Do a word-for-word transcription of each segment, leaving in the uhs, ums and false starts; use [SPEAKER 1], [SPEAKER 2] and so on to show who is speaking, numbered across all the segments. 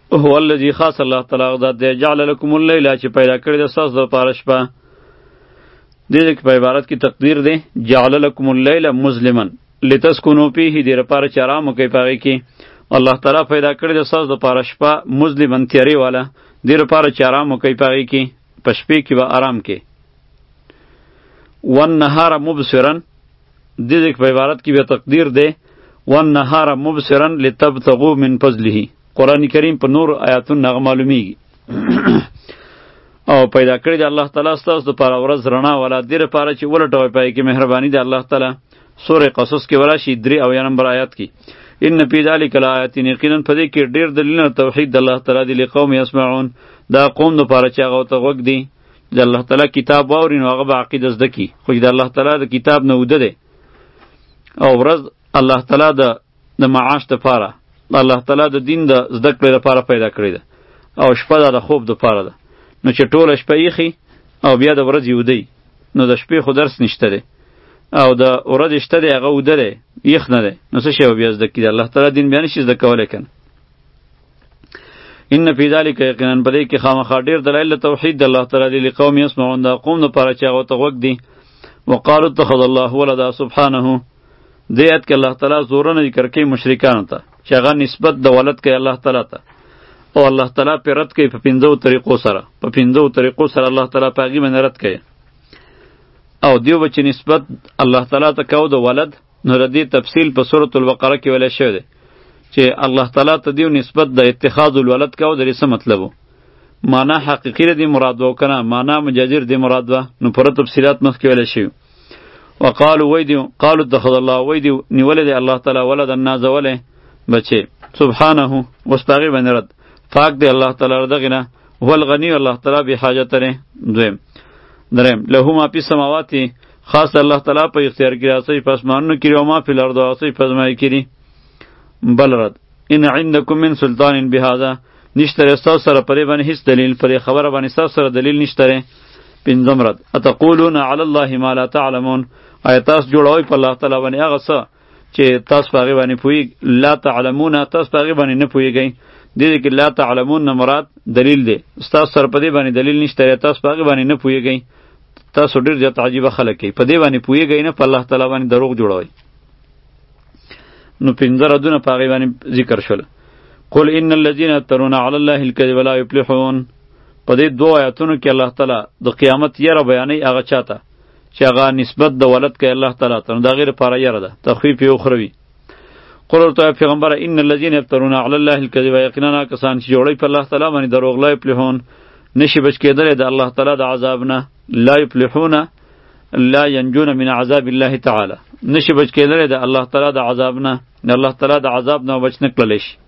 [SPEAKER 1] هو الذي خاص الله تعالی ذات دی جعل لكم الليل چې پیدا کړی د تاسو لپاره شپه. دې کې په عبارت کې تقدیر دی جعل لكم الليل مظلما لتسكنوا فيه دې لپاره چې آرام وکړئ په هغې کې. الله تعالی پیدا کړی د تاسو لپاره شپه مظلما تیارې والا دې لپاره چې آرام وکړئ په هغې کې په شپې کې به آرام کې. والنهار مبصرا دې کې په عبارت کې به تقدیر دی والنهار مبصرا لتبتغوا من فضله. قرآن کریم په نور آیاتون هغه معلومیږي. او پیدا کړی د الله تعالی ستاسو دپاره ورځ رڼا والا دې لپاره چې ولټوئ په هغې کې مهرباني د الله تعالی. سورې قصص کې وراشي درې اویا نمبر آیات کې ان فی ذلک لآیات یقینا په دې کې ډېر دلیلونه توحید د الله تعالی دی لقوم یسمعون دا قوم دپاره چې هغه ورته غوږ دی د الله تعالی کتاب واوري نو هغه به عقیده زده کړي. خو چې د الله تعالی د کتاب نه اوده دی او ورځ الله تعالی د د معاش دپاره الله تعالی د دین د زده کړې لپاره پیدا کړې ده او شپه دا د خوب دپاره ده. نو چې ټوله شپه ایښي او بیا د ورځې ودی نو د شپې خو درس نشته دی او د ورځې شته دی هغه اوده دی یخ نه دی نو څه شی به بیا زده کړي. د الله تعالی دین بیا نشي زده کولی که نه. ان فی ذلک یقینا په دې کې خامخا ډېر دلایل د توحید د الله تعالی دی لقوم یسمعون دا قوم دپاره چې هغه ته غوږ دی. وقالوا اتخذ الله ولدا سبحانه دې آیت کې الله تعالی زورونه ذکر کوي مشرکانو ته چې هغه نسبت د ولد کوي الله تعالی ته او الله تعالی پې رد کوي په پنځو طریقو سره په پنځو طریقو سره الله تعالی په هغې باندې رد کوي. او دیو به چې نسبت الله تعالی ته کو د ولد نو د دې تفصیل په سورة البقره کې ویلی شوی دی چې الله تعالی ته دیو نسبت د اتخاذ الولد کو د دې څه مطلب و معنا حقیقي دی مراد و که نه معنا مجازر دی مراد و نو پوره تفصیلات مخکې ویلی شوي. وقالو وی دیو قالو اتخذ الله وی دیو نیولی دی الله تعالی ولدا نازولی بچه سبحانه اوس په هغې باندې رد پاک دی الله تعالی دغې نه هو الغنی الله تعالی بې حاجته دی. دویم دریم له ما فی السماوات خاص الله تعالی په اختیار کې هغه په اسمانونو کې او ما فی الارض هغه په ځمکه کې دي. بل رد ان عندکم من سلطان بهذا نشته ستاسو سره پرې باندې هیڅ دلیل پرې خبره باندې ستاسو سره دلیل نشته. پنځم رد اتقولون علی الله ما لا تعلمون آیا تاسو جوړوئ په الله تعالی باندې هغه څه چې تاسو په هغې باندې پوهیږئ لا تعلمون تاسو په هغې باندې نه پوهیږئ. دې کې لا تعلمون نه مراد دلیل دی ستاسو سره په دې باندې دلیل نشته تاسو په هغې باندې نه پوهیږئ. تاسو ډېر زیات عجیبه خلک یئ په دې باندې پوهیږئ نه په الله تعالی باندې دروغ جوړوئ. نو پنځه ردونه په هغې باندې ذکر شول. قل ان الذین یفترون علی الله الکذب لا یفلحون په دې دوه آیاتونو کې الله تعالی د قیامت یره بیانوي هغه چاته چې هغه نسبت د ولد کوي الله تعالی ته نو د هغې لپاره یره ده تخفیف یې اخروي. قل ورته وایه پیغمبره ان الذین یفترون علی الله الکذب یقینا هغه کسان چې جوړوي په الله تعالی باندې دروغ لا یفلحون نشي بچ کېدلی د الله تعالی د عذاب نه. لا یفلحون لا ینجون من عذاب الله تعالی نشي بچ کېدلی د الله تعالی د عذاب نه د الله تعالی د عذاب نه بچ نه کړلی شي.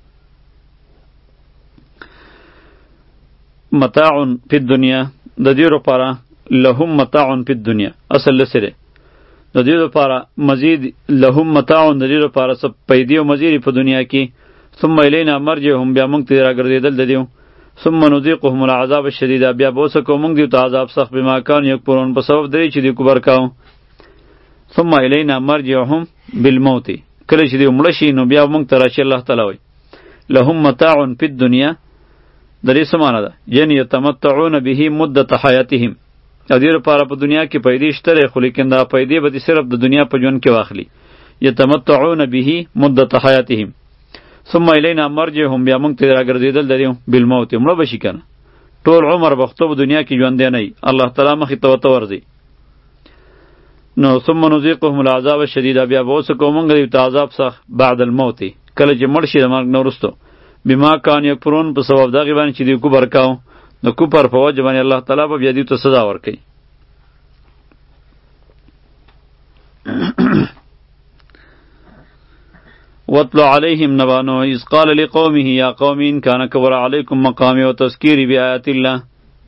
[SPEAKER 1] متاع فی الدنیا د دې لپاره لهم متاع فی الدنیا اصل لسره د دې لپاره مزید لهم متاع د دې لپاره څه پیدې او مزید په دنیا کې ثم الینا مرجعهم بیا موږ ته راګرځېدل د دیو ثم نذیقهم العذاب الشدید بیا به وسه کوم موږ دیو ته عذاب سخت بما کانوا یکفرون په سبب درې چې دی کبر کاو. ثم الینا مرجعهم بالموت کله چې دی مړه شي نو بیا موږ ته راشي الله تعالی وایي لهم متاع فی الدنیا د دې څه معنی ده یعنې یتمتعون به مدة حیاتهم او دې لپاره په دنیا کې پیدې شته دی خو لیکن دا پیدې به دې صرف د دنیا په ژوند کې واخلي. یتمتعون به مدة حیاتهم ثم الینا مرجعهم بیا موږ ته راګرځېدل د دې بالموت مړه به شي که نه ټول عمر به خو په دنیا کې ژوندی نه وي الله تعالی مخې ته ورته ورځي. نو ثم نذیقهم العذاب الشدید بیا به اوسه کوو موږ دوی ته عذاب سخت بعد الموت کله چې مړ شي د مرګ نه وروستو بما کانوا یکفرون په سبب د هغې باندې چې دوی کفر کاو د کفر په وجه باندې الله تعالی به بیا دوی ته سزا ورکوي. واتل علیهم نبأ نوح اذ قال لقومه یا قوم ان کان کبر علیکم مقامی و تذکیری بآیات الله.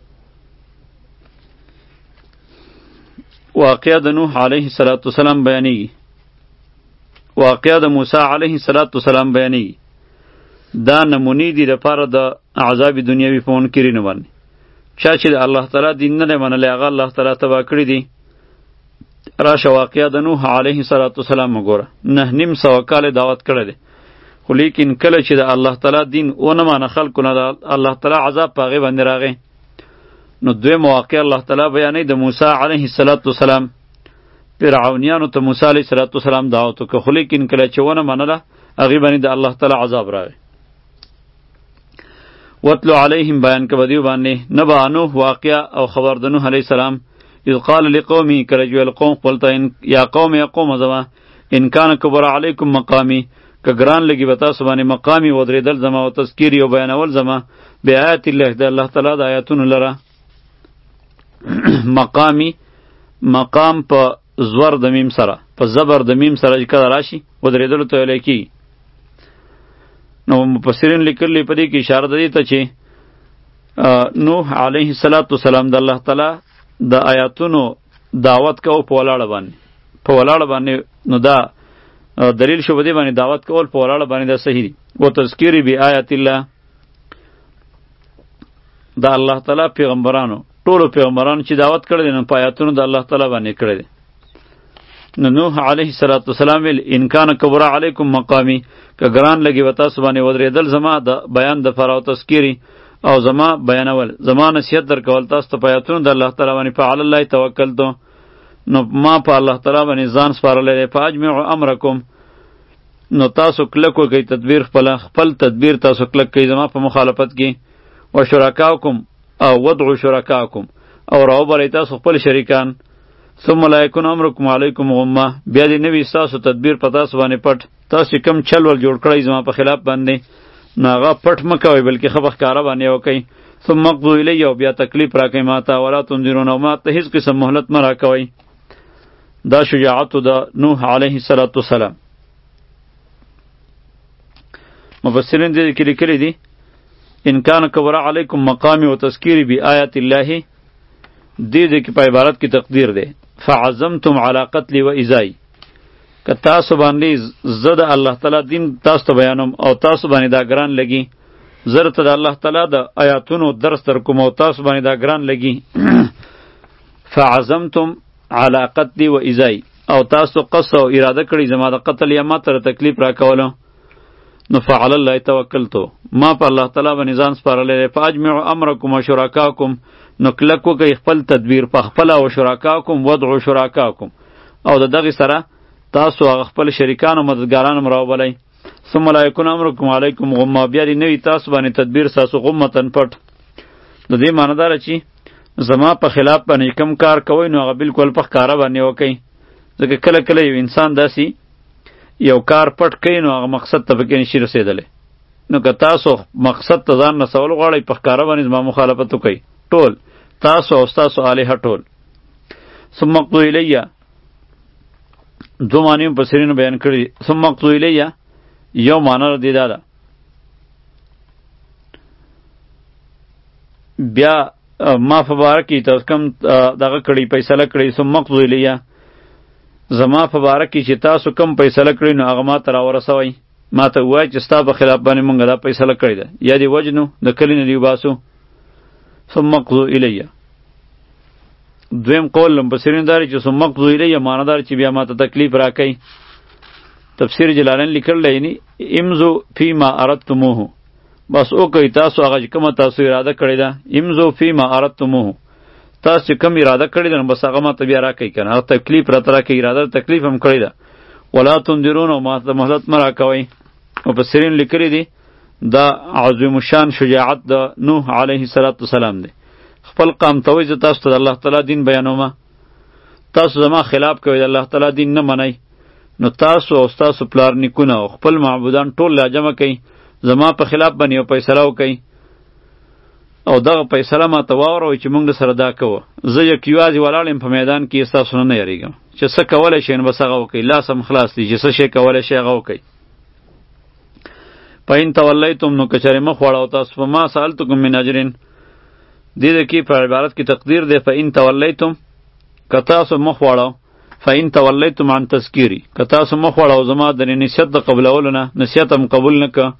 [SPEAKER 1] واقعه د نوح علیه السلام بیانیږي واقعه د موسی علیه السلام بیانیږي. دا نمونې دي لپاره د عذاب دنیوي په منکرینو باندې چا چې د الله تعالی دین نه دی منلی هغه الله تعالی تباه کړي دي. راشه واقعه د نوح علیه السلام وګوره نه نیم سوه کاله دعوت کړی دی خو لیکن کله چې د الله تعالی دین ونه مانه خلکو نه الله تعالی عذاب په هغې باندې راغی. نو دویم واقع الله تعالی بیانوي د موسی علیه السلام. فرعونیانو ته موسی علیه السلام دعوت وکړه، خو لیکن کله چې ونه منله هغې باندې د الله تعالی عذاب راغی. واتلو علیهم بیان که بدیو باندې نبع نوح واقعه او خبر د نوح علیه السلام. اذ قال لقومه کله چې ویل قوم خپل ته یا قوم یا قوم زما ان کان کبر علیکم مقامی که ګران لګي به تاسو باندې مقامی ودرېدل زما او تذکیر او بیانول زما بآیات الله د الله تعالی د آیاتونو لره. مقامی مقام په زور د میم سره په زبر د میم سره کله راشي ودرېدلو ته ویل کېږي. نو مفسرین لیکلي په دې کې اشاره ده دې ته چې نوح علیه السلام د الله تعالی د آیاتونو دعوت کوو په ولاړه باندې په ولاړه باندې نو دا دلیل شو بدی باندې دعوت کول په ولاړه باندې دا صحیح دی. و تذکیر بی آیات الله دا الله تعالی پیغمبرانو ټولو پیغمبرانو چې دعوت کړی دی نو په آیاتونو د الله تعالی باندې کړی دی. نو نوح علیه السلام ویل ان کان کبر علیکم مقامی که ګران لګي و تاسو باندې ودرېدل زما د بیان د فر او تذکیری او زما بیانول زما نصیحت در کول تاسو ته په آیاتونو د الله تعالی باندې فعل الله توکلتو نو ما په الله تعالی باندې ځان سپارلی دی. فاجمعوا امرکم نو تاسو کلک وکئ تدبیر خپل خپل تدبیر تاسو کلک کئ زما په مخالفت کې. و شرکاکم او ودعوا شرکاکم او راوبرئ تاسو خپل شریکان. ثم لا یکن امرکم علیکم غمه بیا دې نه وي ستاسو تدبیر په تاسو باندې پټ. تاسو کم چل ول جوړ کړئ زما په خلاف باندې نو هغه پټ مه کوئ بلکې ښه په ښکاره باندې وکئ. ثم اقضوا الی او بیا تکلیف راکئ ماته ولا تنظرون او ما ته هېڅ قسم مهلت مه راکوئ. دا شجاعت د نوح علیه السلام. مفسرین دې کې لیکلي دي ان کان کبر علیکم مقامی و تذکیری بی آیات الله دې دې کې په عبارت کې تقدیر دی فعزمتم علی قتل و ایذای که تاسو باندې زه د الله تعالی دین تاسو ته بیانوم او تاسو باندې دا ګران لګي زه ته د الله تعالی د آیاتونو درس در کوم او تاسو باندې دا ګران لګي فعزمتم علی قتل و ایذای او تاسو قصد او اراده کړی زما د قتل یا ما ته تکلیف را کولو نو فعل الله توکلتو ما په الله تعالی باندې ځان سپارلی دی. فاجمعوا امرکم و شرکاکم نو کلک وکئ خپل تدبیر په خپله و شرکاکم ودعوا شرکاکم او د دغې سره تاسو هغه خپل شریکان او مددګاران هم راوبلئ. ثم لا یکن امرکم علیکم غمه بیا دې نه وي تاسو باندې تدبیر ستاسو غمتن پټ. د دې معنی داره چې زما په خلاف باندې کم کار کوئ نو هغه بالکل په ښکاره باندې وکئ. ځکه کله کله یو انسان داسې یو کار پټ کوي نو هغه مقصد ته پکې نشي رسېدلی. نو که تاسو مقصد ته ځان رسول غواړئ په ښکاره باندې زما مخالفت وکئ ټول تاسو او ستاسو الهه ټول. ثم اقضوا الیه دو معنی مفسرینو بیان کړي. ثم اقضوا الیه یو معنی دې دا ده بیا ما په باره کې تاسو کم دغه کړي فیصله کړي. ثم اقضوا الیه زما په باره کې چې تاسو کم فیصله کړئ نو هغه ما ته راورسوئ. ما ته ووایئ چې ستا په خلاف باندې مونږ دا فیصله کړې ده یا دې وجنو د کلي نه دې وباسو. ثم اقضوا الیه دویم قول مفسرین داري چې ثم اقضوا الیه معنی دار چې بیا ما ته تکلیف راکئ. تفسیر جلالین لیکلی یعنی امضوا فیما اردتموه بس وکئ تاسو هغه چې کومه تاسو اراده کړې ده. امضوا فیما اردتموه تاسو چې کوم اراده کړې ده نو بس هغه ما ته بیا راکئ که نه هغه تکلیف راته راکئ اراده تکلیف هم کړې ده. ولا تنذرون او ما ته مهلت مه راکوئ. مفسرین لیکلي دي دا عظیم الشان شجاعت د نوح علیه السلام دی. خپل قوم ته وایي زه تاسو ته د الله تعالی دین بیانومه تاسو زما خلاف کوئ د الله تعالی دین نه منئ نو تاسو او ستاسو پلار نیکونه او خپل معبودان ټول راجمع کئ زما په خلاف باندې یو فیصله وکئ او دغه فیصله ما ته واوروئ چې موږ سره دا کوو. زه یک یوازې ولاړ یم په میدان کې ستاسو نه نه یریږم چې څه کولی شئ نو بس هغه وکئ. لاس هم خلاص دی چې څه شی کولی شئ هغه وکئ. فإن تولیتم نو که چېرې مخ واړوئ تاسو په ما سألتکم من اجرین دې ده کې په عبارت کې تقدیر دی. فإن تولیتم که تاسو مخ واړو فإن تولیتم عن تذکیری که تاسو مخ واړو زما د نصیحت د قبلولو نه نصیحت هم قبول نه که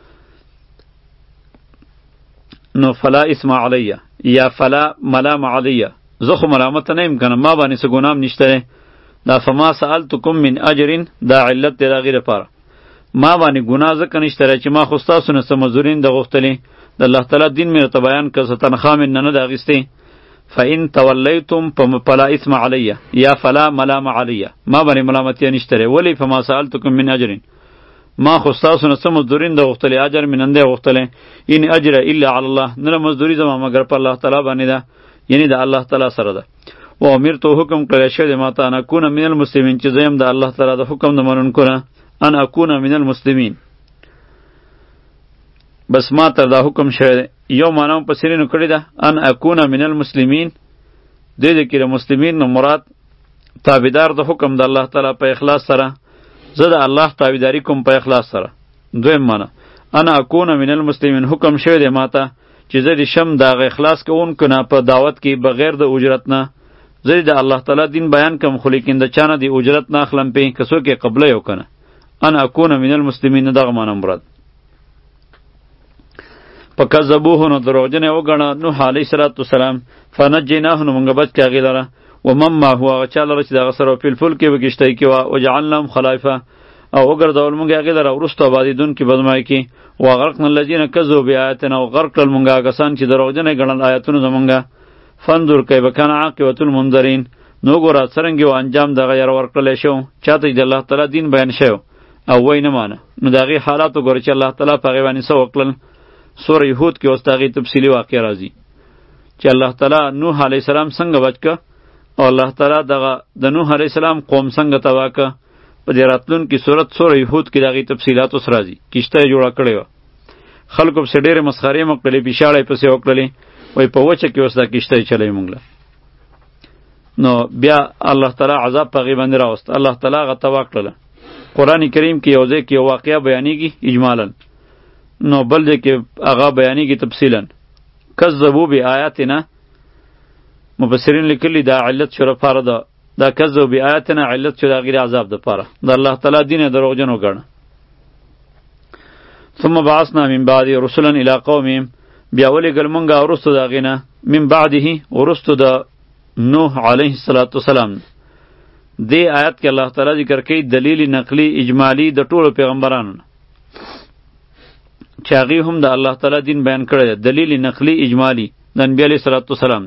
[SPEAKER 1] نو فلا اسم علیه یا فلا ملام علیه زه خو ملامت نه یم کنه ما باندې څه ګناه هم نشته. دا فما سألتکم من اجر دا علت دی د هغې دپاره ما باندې ګناه ځکه نشته چې ما خو ستاسو نه څه مزدورین د غوښتلې د الله تعالی دین مې ورته بیان کړ، څه تنخواه مې نه نه ده اخیستې. فإن تولیتم فلا اثم علی یا فلا ملام علی، ما باندې ملامتیا نشته. ولی فما سألتکم من اجر، ما خو ستاسو نه څه مزدورین د غوښتلې، اجر مې نه دی غوښتلی. ان اجر الا علی الله، نه مزدوری زما مگر په الله تعالی باندې ده، یعنی د الله تعالی سره ده. و امرتو حکم کړی شوی دی ماته ان اکون من المسلمین، چې زه یم د الله تعالی د حکم د منونکو نه، ان اکون من المسلمین. بس ما ته دا حکم شوی دی. یو معنا په سرینو کړی ده ان اکون من المسلمین، دې دې کې د مسلمین نو مراد تابعدار د حکم د الله تعالی په اخلاص سره، زه د الله تابعداري کوم په اخلاص سره. دویم معنا ان اکون من المسلمین، حکم شوی دی ماته چې زه د شم د اخلاص کوونکو نه په دعوت کې بغیر د اجرت نه، زه د الله تعالی دین بیان کوم خو لیکن د چانه د اجرت نه اخلم پې، که څوک یې قبله یو کنه. ان اکون من المسلمین دغه معنا مراد. فکذبوه، نو دروغجن یې وګڼه نوح علیه السلام، فنجیناه، نو موږ بچ کړه هغې لره، ومن معه، هغه چا لره چې د هغه سره فی الفلک کې په کښتۍ کې وه، وجعلناهم خلایفه، او وګرځول موږ هغې لره وروسته آبادېدونکي بزمای کې، واغرقنا الذین کذبوا بآیاتنا، او غرق کړل موږ هغه کسان چې دروغجن یې ګڼل آیاتونه زموږ. فانظر کیف کان عاقبة المنذرین، نو ګوره څرنګه و انجام دغه یاره ورکړلی شو چاته چې د الله تعالی دین بیان شوی او وی نه مانه، نو د هغې حالات وګوره چې الله تعالی په هغې باندې څه وکړل. سوره یهود کې اوس د هغې تفصیلي واقع راځي چې الله تعالی نوح علیه السلام څنګه بچ که، او الله تعالی دغه د نوح علیه السلام قوم څنګه تباه که. په دې راتلونکي صورت سوره یهود کې د هغې تفصیلات اوس راځي. کښته یې جوړه کړې وه، خلکو پسې ډېرې مسخرې مه کړلې، پیشاړه یې پسې وکړلې، وایي په وچه کې اوس دا کښته یې چلی موږ له. نو بیا الله تعالی عذاب په هغې باندې راوست، الله تعالی هغه تباه کړله. قرآن کریم کې یو ځای کې یو واقعه بیانېږي اجمالا، نو بل ځای کې هغه بیانېږي تفصیلا. کذبوا بآیاتنا، مفسرین لیکلي دا علت شو لپاره ده، دا کذبوا بآیاتنا علت شو د هغې د عذاب دپاره، د الله تعالی دین یې دروغجن وګڼه. ثم بعثنا من بعد رسلا الی قومهم، بیا ولېږل مونږ وروستو د هغې نه من بعده، وروستو د نوح علیه السلام. دې آیت کې الله تعالی ذکر کوي دلیل نقلی اجمالی د ټولو پیغمبرانو نه چې هغې هم د الله تعالی دین بیان کړی دی. دلیل نقلی اجمالی د انبیا علیه السلام.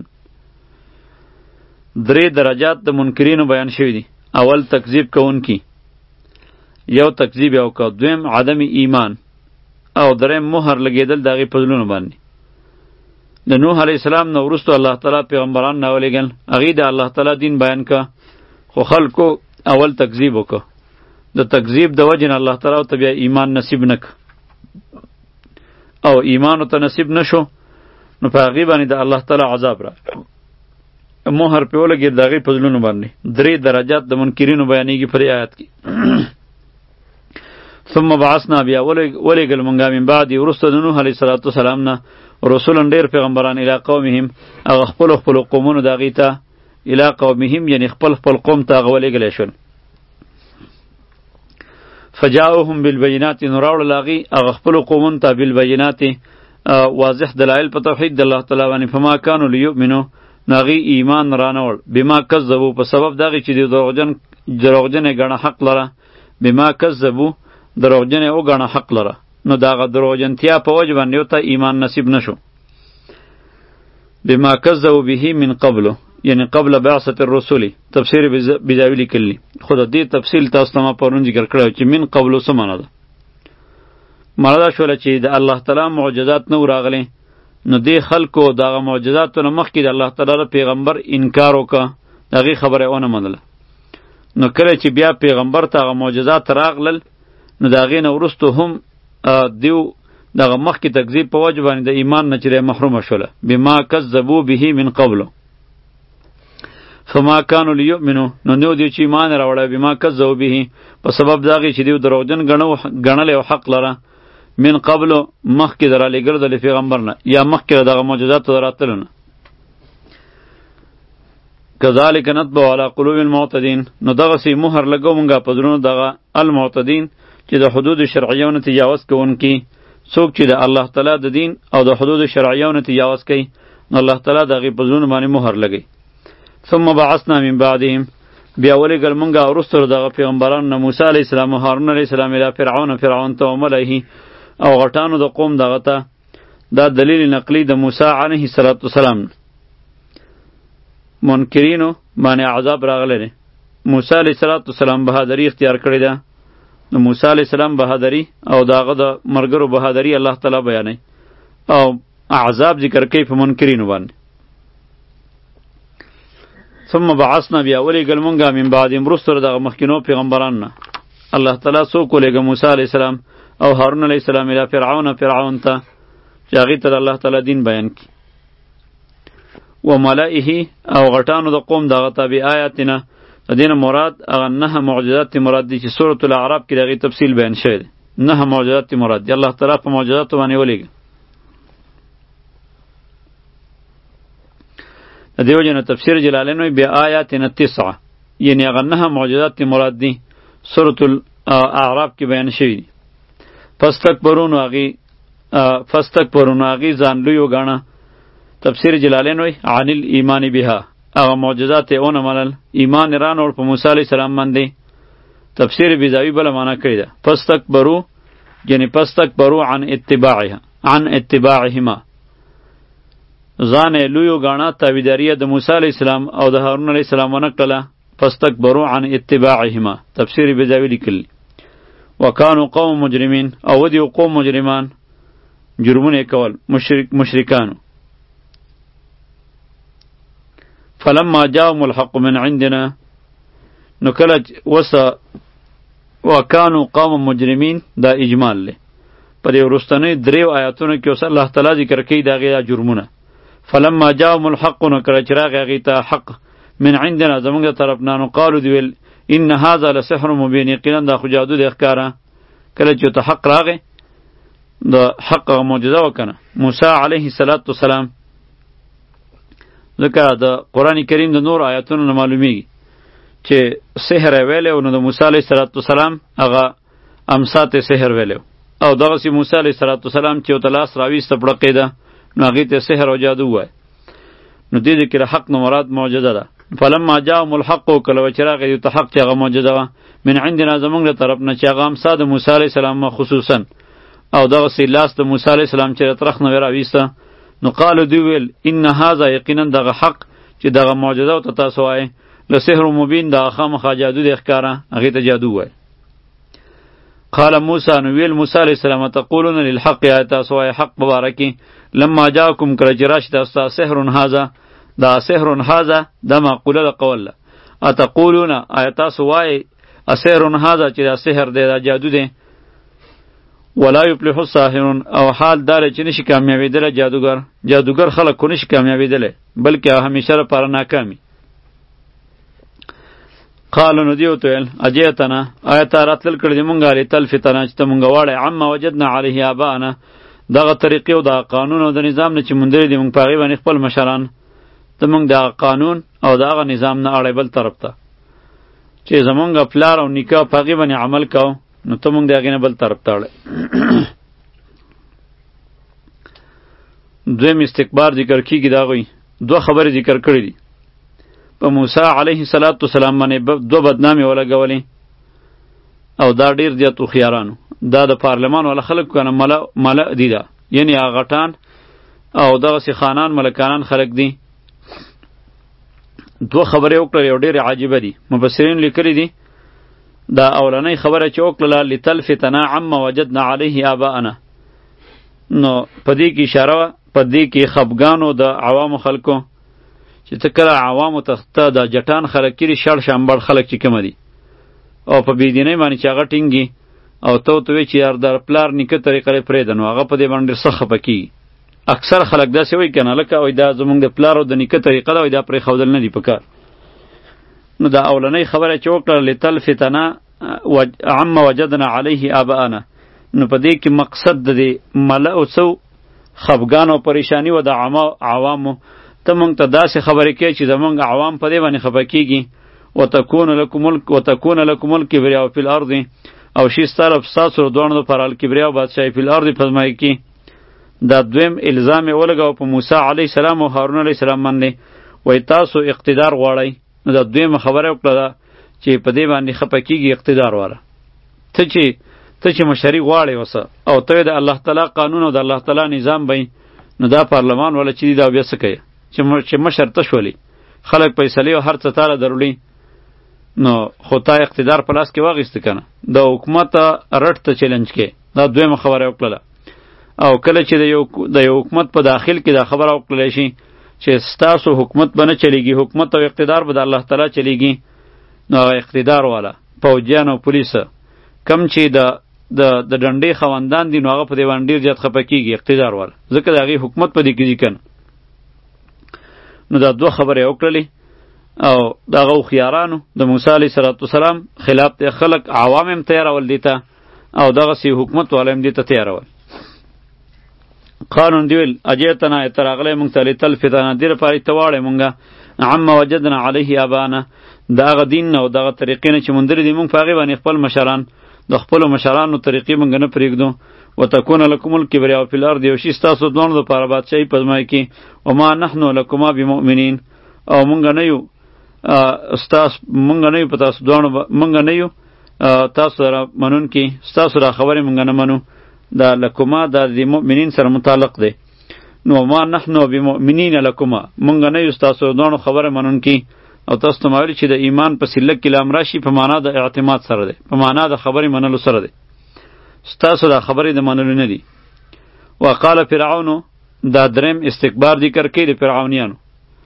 [SPEAKER 1] درې درجات د منکرینو بیان شوي دي. اول تکذیب کوونکي، یو تکذیب یې وکړ، دویم عدم ایمان، او دریم مهر لګېدل د هغې په زړونو باندې. د نوح علیه السلام نه وروستو الله تعالی پیغمبران راولېږل، هغې د الله تعالی دین بیان که، خو خلکو اول تکذیب وکړه. د تکذیب د وجې نه الله تعالی ورته بیا ایمان نصیب نه که، او ایمان ورته نصیب نه شو، نو په هغې باندې د الله تعالی عذاب را مهر پې ولګېد د هغې په زړونو باندې. درې درجات د منکرینو بیانېږي په دې آیت کې. ثم بعثنا، بیا ولېږل مونږ من بعد وروسته د نوح علیه السلام نه رسولا ډېر پیغمبران الی قومهم، هغه خپلو خپلو قومونو د هغې ته، الی قومهم یعنی خپل خپل قوم ته هغه ولېږلی شول. فجاؤهم بالبینات، نو راوړل هغې هغه خپلو قومونو ته بالبینات واضح دلایل په توحید د الله تعالی باندې. فما کانوا لیؤمنوا، نو هغې ایمان رانهوړ، بما کذبوا، په سبب د هغې چې د دروغجن دروغجن یې ګڼه حق لره، بما کذبوا دروغجن یې وګڼه حق لره، نو د هغه دروغجنتیا په وجه باندې ورته ایمان نصیب نه شو. بما کذبوا به من قبل، یعنی قبل بعثة الرسول، تفسیر بیضاوي لیکلی، خو د دې تفصیل تاسو ته ما پرون ذکر کړی چې من قبل څه معنا ده. معنا دا شوله چې د الله تعالی معجزات نه و راغلی، نو دې خلکو د هغه معجزاتو نه مخکې د الله تعالی پیغمبر انکار وکړه، د هغې خبره یې ونه منله. نو کله چې بیا پیغمبر ته هغه معجزات راغلل، نو د هغې نه وروستو هم دیو دغه مخکې تکذیب په وجه باندې د ایمان نه چې دی محرومه شوله. بما کذبوا به من قبل فما کانوا لیؤمنوا، نو نو دیو چې ایمان یې راوړی بما کذبوا به، په سبب د هغې چې دیو دروغجن ګڼلی او حق لره، من قبل مخکې د رالیږلو د پیغمبر نه، یا مخکې دغه معجزاتو د راتلو نه. کذالک نطبع علی قلوب المعتدین، نو دغسې مهر لګو مونږه په زړونو دغه المعتدین چې د حدود شرعیو نه تجاوز کوونکي. څوک چې د الله تعالی د دین او د حدود شرعیو نه تجاوز کوي، نو الله تعالی د هغې په زړونو باندې مهر لګوي. ثم بعثنا من بعدهم، بیا ولېږل مونږه وروسته دغه پیغمبرانو نه موسی علیه السلام او هارون علیه السلام الی فرعون فرعون ته وملئه او غټانو د قوم دغه ته دا دلیل نقلی د موسی علیه السلام منکرینو باندې عذاب راغلی دی. موسی علیه السلام بهادری اختیار کړې ده. د موسی علیه السلام بهادری او داغه د مرګرو بهادری الله تعالی بیانوي او عذاب ذکر کوي په منکرینو باندې. ثم بعثنا بیا ولیږل مونږه من بعد وروسته دغه مخکینو پیغمبرانو نه الله تعالی څوک ولیږه موسی علیه السلام او هارون علیه السلام الی فرعون فرعون ته چې هغې ته د الله تعالی دین بیان کړي. و ملئه او غټانو د قوم دغه ته بآیاتنا د دې نه مراد هغه نهه معجزات مراد دي چې سورة الاعراف کې د هغې تفصیل بیان شوی دی. نهه معجزات مراد دي الله تعالی په معجزاتو باندې ولیږه. د دې وجه نه تفسیر جلالین وایي بآیاتنا تسعه یعنې هغه نهه معجزات مراد دي سورة الاعراف کې بیان شوي دي. فاستکبرون هغې فاستکبرون هغې ځان لوی وګاڼه. تفسیر جلالین وایي عن الایمان بها هغه معجزات یې ونه منل ایمان یې رانوړ په موسی علیه السلام باندې. تفسیر بیضاوي بله معنا کړې ده فاستکبرو یعنې فاستکبرو عن اتباعها عن اتباعهما ځان یې لوی وګاڼه تابعداري د موسی علیه السلام او د هارون علیه السلام ونه کړله. فاستکبرو عن اتباعهما تفسیر بیضاوي لیکلی. وکانو قوم مجرمین او ودی قوم مجرمان جرمونه کول مشرک مشرکانو. فلما جاءهم الحق من عندنا نو کله وسه وکانو قوم مجرمین دا اجمال له په دې وروستنۍ دریو آیاتونو کې اوس الله تعالی ذکر کوي دا غي جرمونه. فلما جاءهم الحق نو کله چې راغی هغې ته حق من عندنا زمونږ د طرفنا نو قالو دی ویل ان هذا لسحر مبین یقینا دا خو جادو دی ښکاره. کله چې ته حق راغی د حق معجزه وکنه موسی علیه السلام ځکه د قرآن کریم د نور آیاتونو نه معلومیږي چې سحر یې ویلی و نو د موسی علیه السلام هغه امسات سحر ویلی او دغسې موسی علیه السلام چې ورته لاس راویسته پړقېده نو هغې ته سحر او جادو ووایه. نو دې دې کې د حق نه مراد معجزه ده. فلما جاءهم الحق کله چې راغی دوی ته حق چې هغه معجزه وه من عندنا زمونږ د طرف نه چې هغه امسا د موسی علیه السلام خصوصا او دغسې لاس د موسی علیه السلام چې د ترخ نه یې راویسته نو قالو دوی ویل ان هذا یقینا دغه حق چې دغه معجزه ورته تاسو وایئ لسحر مبین دغه خامخا جادو دی ښکاره هغې ته جادو وایي. قال موسی نو ویل موسی علیه السلام تقولون للحق یا تاسو وایئ حق په باره کې لما جاءکم کله چې راشي تاسو ته سحر هذا دا سحر هذا دا معقوله د قول ده. اتقولون آیا تاسو وایئ سحر هذا چې دا سحر دی دا جادو دی ولا یفلح الساحرون او حال دار چې نشي کامیابېدلی جادوګر جادوګر خلق کو نشي کامیابېدلی بلکې همیشه لپاره ناکامي. قالو نو دیو ته ویل اجیتنا آیا تا راتلل کړی دی مونږه لتلفتنا چې ته مونږه واړی عما وجدنا علیه آباءنا دغه طریقې او دغه قانون او د نظام نه چې موندلی دی مونږ په هغې باندې خپل مشران ته مونږ دغه قانون او دغه نظام نه اړی بل طرف ته چې زمونږ پلار او نیکه په هغې باندې عمل کوو نو ته مونږ د هغې نه بل طرف ته اړی. دویم استکبار ذکر کیږي د هغوی دوه خبرې ذکر کړي دي. په موسی علیه السلام باندې دوه بدنامې ولګولې او دا ډېر زیات هوښیارانو دا د پارلمان والا خلک کنه ملا ملا دي دا یعنې هغه غټان او دغسې خانان ملکانان خلک دي. دوه خبرې وکړلې او ډېرې عجیبه دي. مفسرین لیکلي دي دا اولنۍ خبره چې وکړله لتلفتنا عما وجدنا علیه آباءنا نو په دې کې اشاره وه په دې کې خفګانو د عوامو خلکو چې ته کله عوامو ته ته د جټان خلک کړي شړ شامبړ خلک چې کومه دي او په بېدینۍ باندې چې هغه ټینګي او ته ورته وایي چې یار د پلار نیکه طریقه یې پرېږده نو هغه په دې باندې ډېر سخت خفه کېږي. اکثر خلک داسې وایي که نه لکه وایي دا زموږ د پلار او د نیکه طریقه ده وایي دا پرېښودل نه دي په کار. نو دا اولنۍ خبره چې وکړه لتلفتنا عما وجدنا علیه آباءنا نو په دې کې مقصد د دې ملأو څو خفګان او پریشانی و د عوامو ته مونږ ته داسې خبرې کوي چې زمونږ عوام په دې باندې خفه کېږي وتکون لکم ملک وتکون لکم الکبریاء فی الارض او شي ستاسو ستاسو دواړو دپاره الکبریاء بادشاهي فی الارض په ځمکه کې. دا دویم الزام یې ولګاو په موسی علیه السلام او هارون علیه السلام باندې وایي تاسو اقتدار غواړئ نو دا دویمه خبره وکړه چې په دې باندې خپه کیږي اقتدار والا. ته چې ته چې مشري غواړې وسه او ته د الله تعالی قانون او د الله تعالی نظام بې، نو دا پارلمان والا چې دی دا بیا څه کوي چې مشر ته شولې خلک فیصلې او هر څه تاله درولي، نو خو تا اقتدار په لاس کې واخیسته کنه، د حکومت رټ ته چیلنج کې دا دویمه خبره وکړله. او کله چې د یو د یو حکومت په داخل کې دا خبره وکړلی شي چې ستاسو حکومت به نه چلیږي، حکومت او اقتدار به د الله تعالی چلیږي، نو هغه اقتدار والا پوځیان او پولیس کم چې د د د ډنډې خواندان دي نو هغه په دې باندې ډېر زیات خفه کېږي اقتدار والا، ځکه د هغې حکومت په دې کې دي کنه. نو دا دوه خبرې وکړلې او د هغه هوښیارانو د موسی علیه صلات وسلام خلاف ته خلک عوام هم تیارول دي ته او دغسې حکومت والا هم دې ته تیارول. قانون دی ویل اجیتنا ته راغلی مونږ ته لتلفتنا دې لپاره ته واړې مونږه عما وجدنا علیه ابانا، د هغه دین نه او دغه طریقې نه چې موندلې دي مونږ په هغې باندې خپل مشران د خپلو مشرانو طریقې مونږ نه پرېږدو. وتکون لکم الکبریاء فی الارض، یو شي ستاسو دواړو دپاره بادشاهي په ځمکه کې. وما نحنو لکما بمؤمنین، او مونږ نه یو ستاسو مونږ نه یو په تاسو دواړو مونږ نه یو تاسو سره منونکي، ستاسو را خبرې مونږ نه منو. دا لکما دا د مؤمنین سره متعلق دی. نو ما نحنو بمؤمنین لکما، مونږ نه یو ستاسو دواړو خبره منونکي. او تاسو ته ویلي چې د ایمان په سلک کې لام راشي په معنا د اعتماد سره دی، په معنا د خبرې منلو سره دی، ستاسو دا خبرې د منلو نه دي. وقال فرعون، دا دریم استکبار ذکر کوي د فرعونیانو.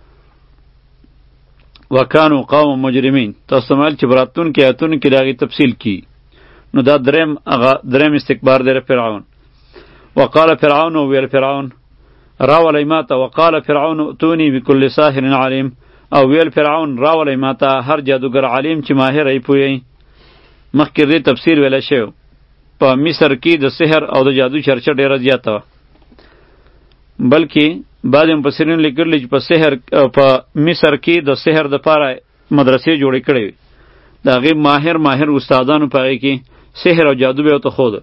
[SPEAKER 1] وکانو قوم مجرمین، تاسو ته ویل چې براتون کې آیتونو کې د هغې تفصیل کی، نو دا دریم هغه دریم استکبار دی د فرعون. وقال فرعون، ویل فرعون راولی ماته، وقال فرعون اتونی بكل ساحر علیم، او ویل فرعون راولی ماته هر جادوگر علیم چې ماهر ای پوهی. مخکې دې تفسیر ویلی شوی په مصر کې د سحر او د جادو چرچه ډیره زیاته وه، بلکې بعضې مفسرین لیکلي چې په سحر په مصر کې د سحر دپاره مدرسې جوړې کړې وي، د هغې ماهر ماهر استادانو په هغې کې سحر او جادو به ورته ښوده.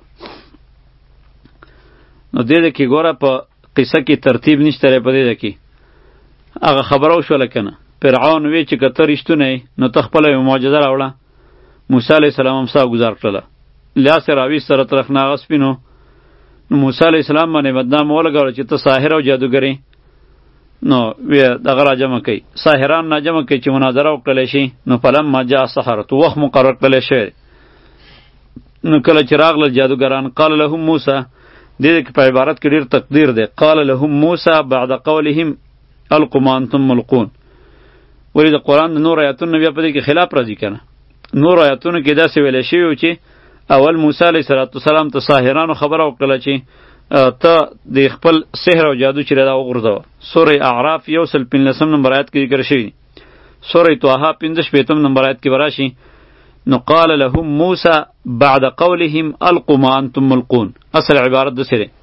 [SPEAKER 1] نو دې ده کې ګوره په قصه کې ترتیب نشته دی، په دې ده کې هغه خبره وشوله که نه. فرعون وی چې که ته رښتونی نو ته خپله یوه معجزه راوړه. موسی علیه السلام هم سا ګزار کړله، لاس یې راویست سره ترخنه هغه سپینو. نو موسی علیه السلام باندې بدنام ولګوله چې ته ساحر او جادوګرې. نو وی دغه راجمع کوي، ساحران راجمع کوي چې مناظره وکړلی شي. نو فلما جاء السحرة، وخت مقرر کړلی شوی. نو کله چې راغلل جادوګران، قال لهم موسی، دې کې په عبارت کې ډېر تقدیر دی، قال لهم موسی بعد قولهم القوا ما انتم ملقون. ولې د قرآن د نور آیاتونو بیا په دې کې خلاف راځي که نه. نور آیاتونو کې داسې ویلی شوي وو چې اول موسی علیه صلات وسلام ته ساحرانو خبره وکړله چې ته د خپل سحر او جادو چې دا وغورځوه. سوره اعراف یو سل پنځلسم نمبر آیات کې ذکر شوي، سوره طه پنځه شپېتم نمبر آیات کې به راشي. نو قال لهم موسی بعد قولهم القوا ما انتم ملقون، اصل عبارت داسې دی.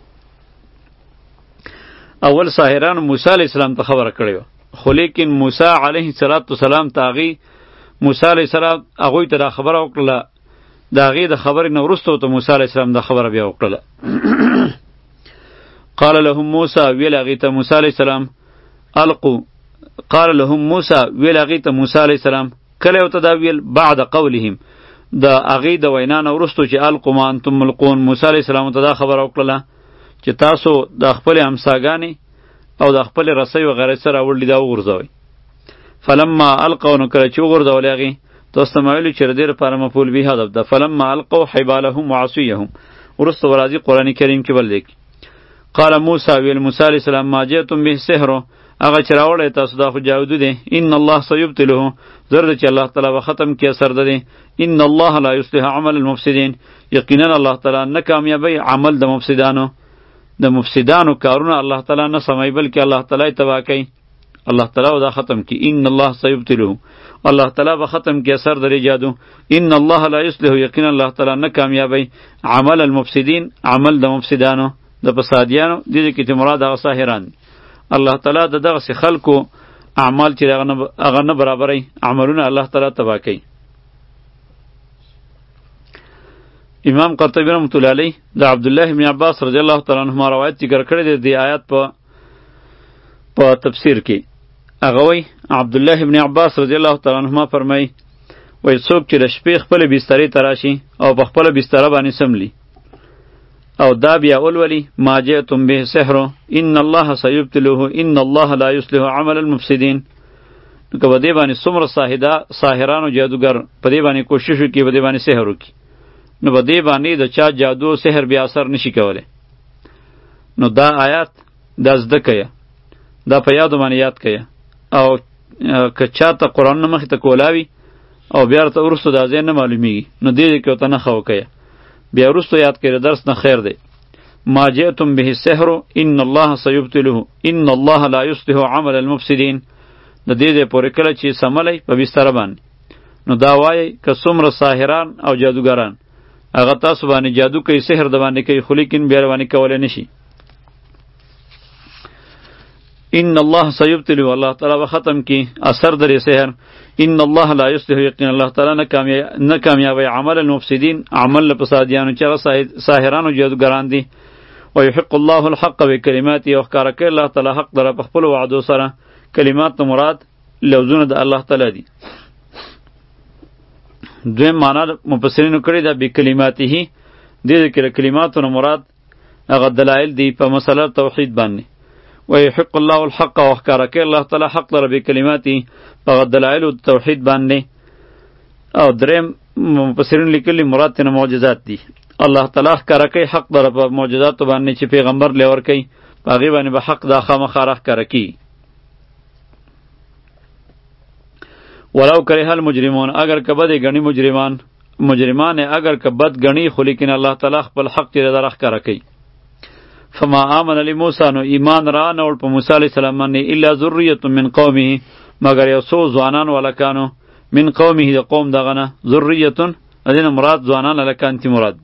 [SPEAKER 1] اول ساحرانو موسی علیه السلام ته خبره کړې وه، خو لیکن موسی علیه السلام ته هغې موسی علیه السلام هغوی ته دا خبره وکړله، د هغې د خبرې نه وروسته ورته موسی علیه السلام دا خبره بیا وکړله. قال لهم موسی، ویل هغې ته موسی علیه السلام القوا، قال لهم موسی، ویل هغې ته موسی علیه السلام، کله ورته دا ویل بعد قولهم، د هغې د وینا نه وروستو چې القوا ما انتم ملقون، موسی علیه السلام ته دا خبره وکړله چې تاسو د خپلې همساګانې او د خپلې رسۍ وغیرې سره راوړلي دا وغورځوئ. فلما القوا، نو کله چې وغورځولې هغې، تاسو ته مې ویلي چې د دې لپاره مفعول به هدف ده. فلما القوا حبالهم وعصیهم، وروسته به راځي قرآن کریم کې بل دی. قال موسی، ویل موسی علیه السلام ما جئتم به السحر، هغه چې راوړی تاسو دا خو جادو دی. ان الله سیبطله، زر ده چې الله تعالی به ختم کړي اثر د دې. ان الله لا یصلح عمل المفسدین، یقینا الله تعالی نه کامیابوي عمل د مفسدانو، د مفسدانو کارونه الله تعالی نه سموي، بلکې الله تعالی تباه کوي. الله تعالی دا ختم کی، ان الله سیبطله، الله تعالی به ختم کی اثر د جادو. ان الله لا یصلح، یقینا الله تعالی نه کامیابوي عمل المفسدین، عمل د مفسدانو د فسادیانو. دې کې ته مراد هغه ساحران، الله تعالی د دغه خلکو اعمال چې هغه نه برابرای عملونه الله تعالی تباه کوي. امام قرطبی رحمۃ اللہ علیہ د عبد الله بن عباس رضی الله تعالی عنهما روایت ذکر کړی دی د آیات په په تفسیر کې. هغه وی عبد الله بن عباس رضی الله تعالی عنهما فرمای وای څوک چې د شپې خپل بسترې ته راشي او په خپل بستره باندې سملی او دا بیا ولولي ما جئتم به سحر ان الله سيبطله ان الله لا يصلح عمل المفسدين. نو که په دې باندې څومره ساحدا ساحران او جادوګر په دې باندې کوشش وکړي په دې باندې سحر وکړي نو په دې باندې د چا جادو او سحر بیا اثر نشي کولی. نو دا آیات دا زده کړه، دا په یادو باندې یاد کړه، او که چاته قرآن نه مخې ته کولاوي او بیا ورته وروسته دا ځای نه معلومیږي نو دې کې ورته نښه وکړه، بیا وروسته یاد کړه درس نه خیر دی. ما جئتم به السحر ان الله سيبطله ان الله لا يصلح عمل المفسدين. د دې ځای پورې کله چې سملی په بستره باندې نو دا وایي که څومره ساحران او جادوګران هغه تاسو باندې جادو کوي سحر د باندې کوي خو لیکن بیا باندې کولی نشي. ان الله سيبطله الله تعالی به ختم کی اثر درې سحر. ان الله لا يصلح یقین الله تعالی نه کامیابی عمل المفسدین عمل فسادیانو چې هغه ساحران او جادوګران دي. ويحق الله الحق بکلماته او ښکاره کوي الله تعالی حق دره په خپلو وعدو سره. کلمات نه مراد لفظونه د الله تعالی دي. دویم معنا مفسرینو کړی دا بکلماته دې کې د کلماتو نه مراد هغه دلایل دي په مسله توحید باندې. ويحق الله الحق وښکاره کوي الله تعالی حق دره بکلماته په دلایل توحید باندې. او دریم مفسرین لیکلي مراد ترنه معجزات دي. الله تعالی ښکاره کوي حق دره په معجزاتو باندې چې پیغمبر لی ورکوي په هغې باندې به حق دا خامخا راښکاره کي. ولو کره المجرمون اگر که بد گنی مجرمان مجرمان اگر که بد گنی خو لیکن الله تعالی خپل حق چې دا راښکاره کوي. فما آمن لموسی نو ایمان را نوړ په موسی علیه السلام باندې الا ذریة من قومه مگر یو څو ځوانان ولکانو من قومه د قوم دغه نه ذریة ادینه مراد ځوانان هلکان تی مراد.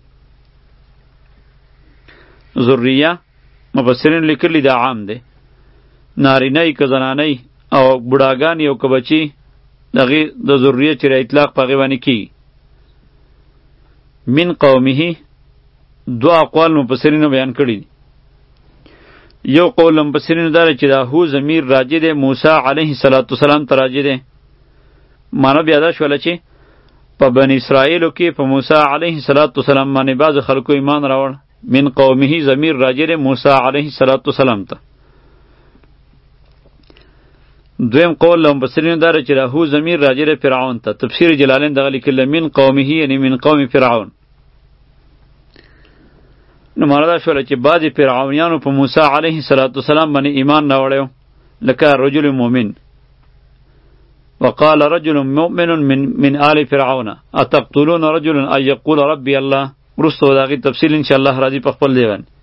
[SPEAKER 1] ذریه مفسرین لیکلی دا عام دی، نارینه که زنانه او بوډاګان یو که بچي دغې د ذریه چې اطلاق په هغې باندې کیږي. من قومه دو اقوال مفسرینو بیان کړي دي. یو قول مفسرینو دا دی چې دا هو ضمیر راجع دی موسی علیه السلام ته راجع دی. معنی بیا دا شوله چې په بني اسرائیلو کې په موسی علیه السلام باندې بعضو خلکو ایمان راوړ. من قومه ضمیر راجع دی موسی علیه السلام ته. دویم قول له مفسرینو دا دی چې دا هو ضمیر راجع دی فرعون ته. تفسیر جلالین دغه لیکلی من قومه یعنی من قوم فرعون. نو معنا دا شوله چې بعضې فرعونیانو په موسی علیه السلام باندې ایمان راوړی لکه رجل مؤمن. وقال رجل مؤمن من من آل فرعون اتقتلون رجلا ان یقول ربی الله. وروسته د هغې تفصیل انشاءالله راځي په خپل دی باندې.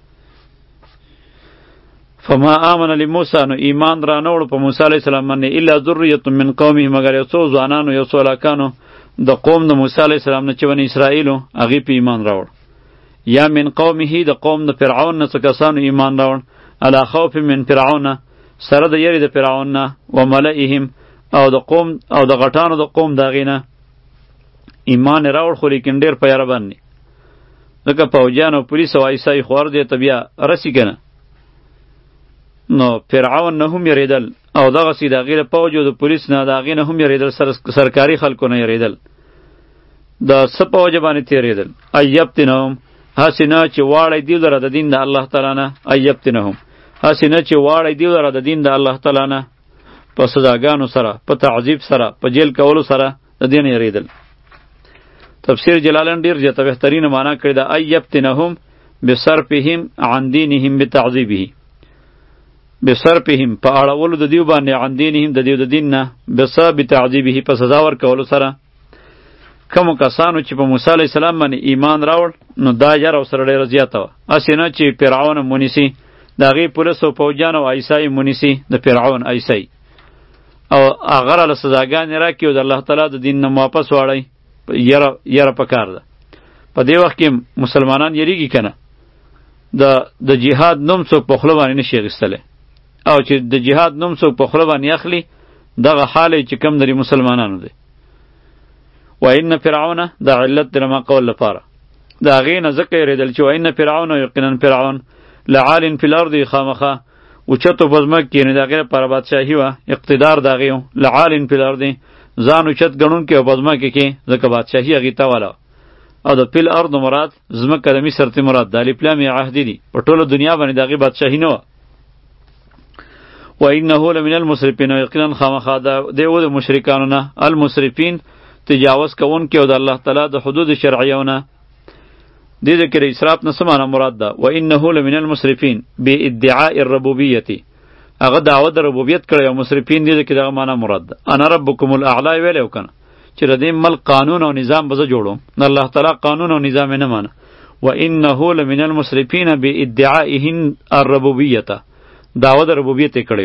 [SPEAKER 1] فما آمن لموسی نو ایمان را نه وړو په موسی علیه السلام باندې الا ذریة من قومه مگر یو څو ځوانانو یو څو هلکانو د قوم د موسی علیه السلام نه چې بني اسرائیلو هغې په ایمان راوړ. یا من قومه د قوم د فرعون نه څه کسانو ایمان راوړ علی خوف من فرعون سره د یری د فرعون نه و ملئهم او د قوم او د غټانو د قوم د هغې نه ایمان یې راوړ خو لیکن ډېر په یاره باندې ځکه پوجیان او پولیس او عیسی خور دی ته بیا رسي که نه. نو فرعون نه هم یریدل او دغسې د هغې د پوج او د پولیس نه د هغې نه هم یریدل سرکاري خلکو نه یریدل د څه په وجه باندې تېرېدل. ایبتنهم هسې نه چې واړی دیو لره د دین د الله تعالی نه. ایبتنهم هسې نه چې واړی دیو لره د دین د الله تعالی نه په سزاګانو سره په تعذیب سره په جیل کولو سره د دې نه یریدل. تفسیر جلالین ډېر زیاته بهترینه معنا کړې ده ایبتنهم بصرفهم عن دینهم بتعذیبه. بصرفهم په اړولو د دیو باندې عن دینهم د دیو د دین نه بصا بتعذیبه په سزا ورکولو سره. کومو کسانو چې په موسی علیه السلام باندې ایمان راوړ نو دا یره ورسره ډېره زیاته وه. هسې نه چې فرعون مونیسي د هغې پولیس او پوجیان او عیسی مونیسي د فرعون عیسی او هغه راله سزاګانې راکړي او د الله تعالی د دین نه واپس واړئ یره یره پکار ده. په دې وخت کې مسلمانان یریږي که نه د د جهاد نوم څوک په خوله باندې نشي اخیستلی او چې د جهاد نوم څوک په خوله باندې اخلي دغه حال چې کم لري مسلمانانو دی. و ان فرعون دا علت د ما قول لپاره د هغې نه ځکه یېرېدل چې و ان فرعون یقینا فرعون لعال فی الارض خامخه اوچتو په ځمکه کې یعنې د هغې لپاره بادشاهي وه اقتدار د هغې و لعال فی الارض ځان اوچت ګڼونکي او په ځمکه کې ځکه بادشاهي هغې ته واله او د فی الارض مراد ځمکه د مصر ته مراد د الف لام عهدي دي په ټوله دنیا باندې د هغې بادشاهي نه وه و انه لمن المسرفین یقینا خامخا دی و د مشرکانو نه المسرفین تجاوز کوونکي او د الله تعالی د حدود شرعیو نه دې ذکر اسراف نه څه معنی مراد ده و انه لمن المسرفین بادعاء الربوبیه هغه دعوه د ربوبیت کړی او مسرفین دې کې دغه معنی مراد ده انا ربکم الاعلی ویلو کنه چې د دې ملک قانون او نظام به زه جوړوم نه الله تعالی قانون او نظام نه مانه و انه لمن المسرفین بادعائهم الربوبیه دعوه د ربوبیت کړی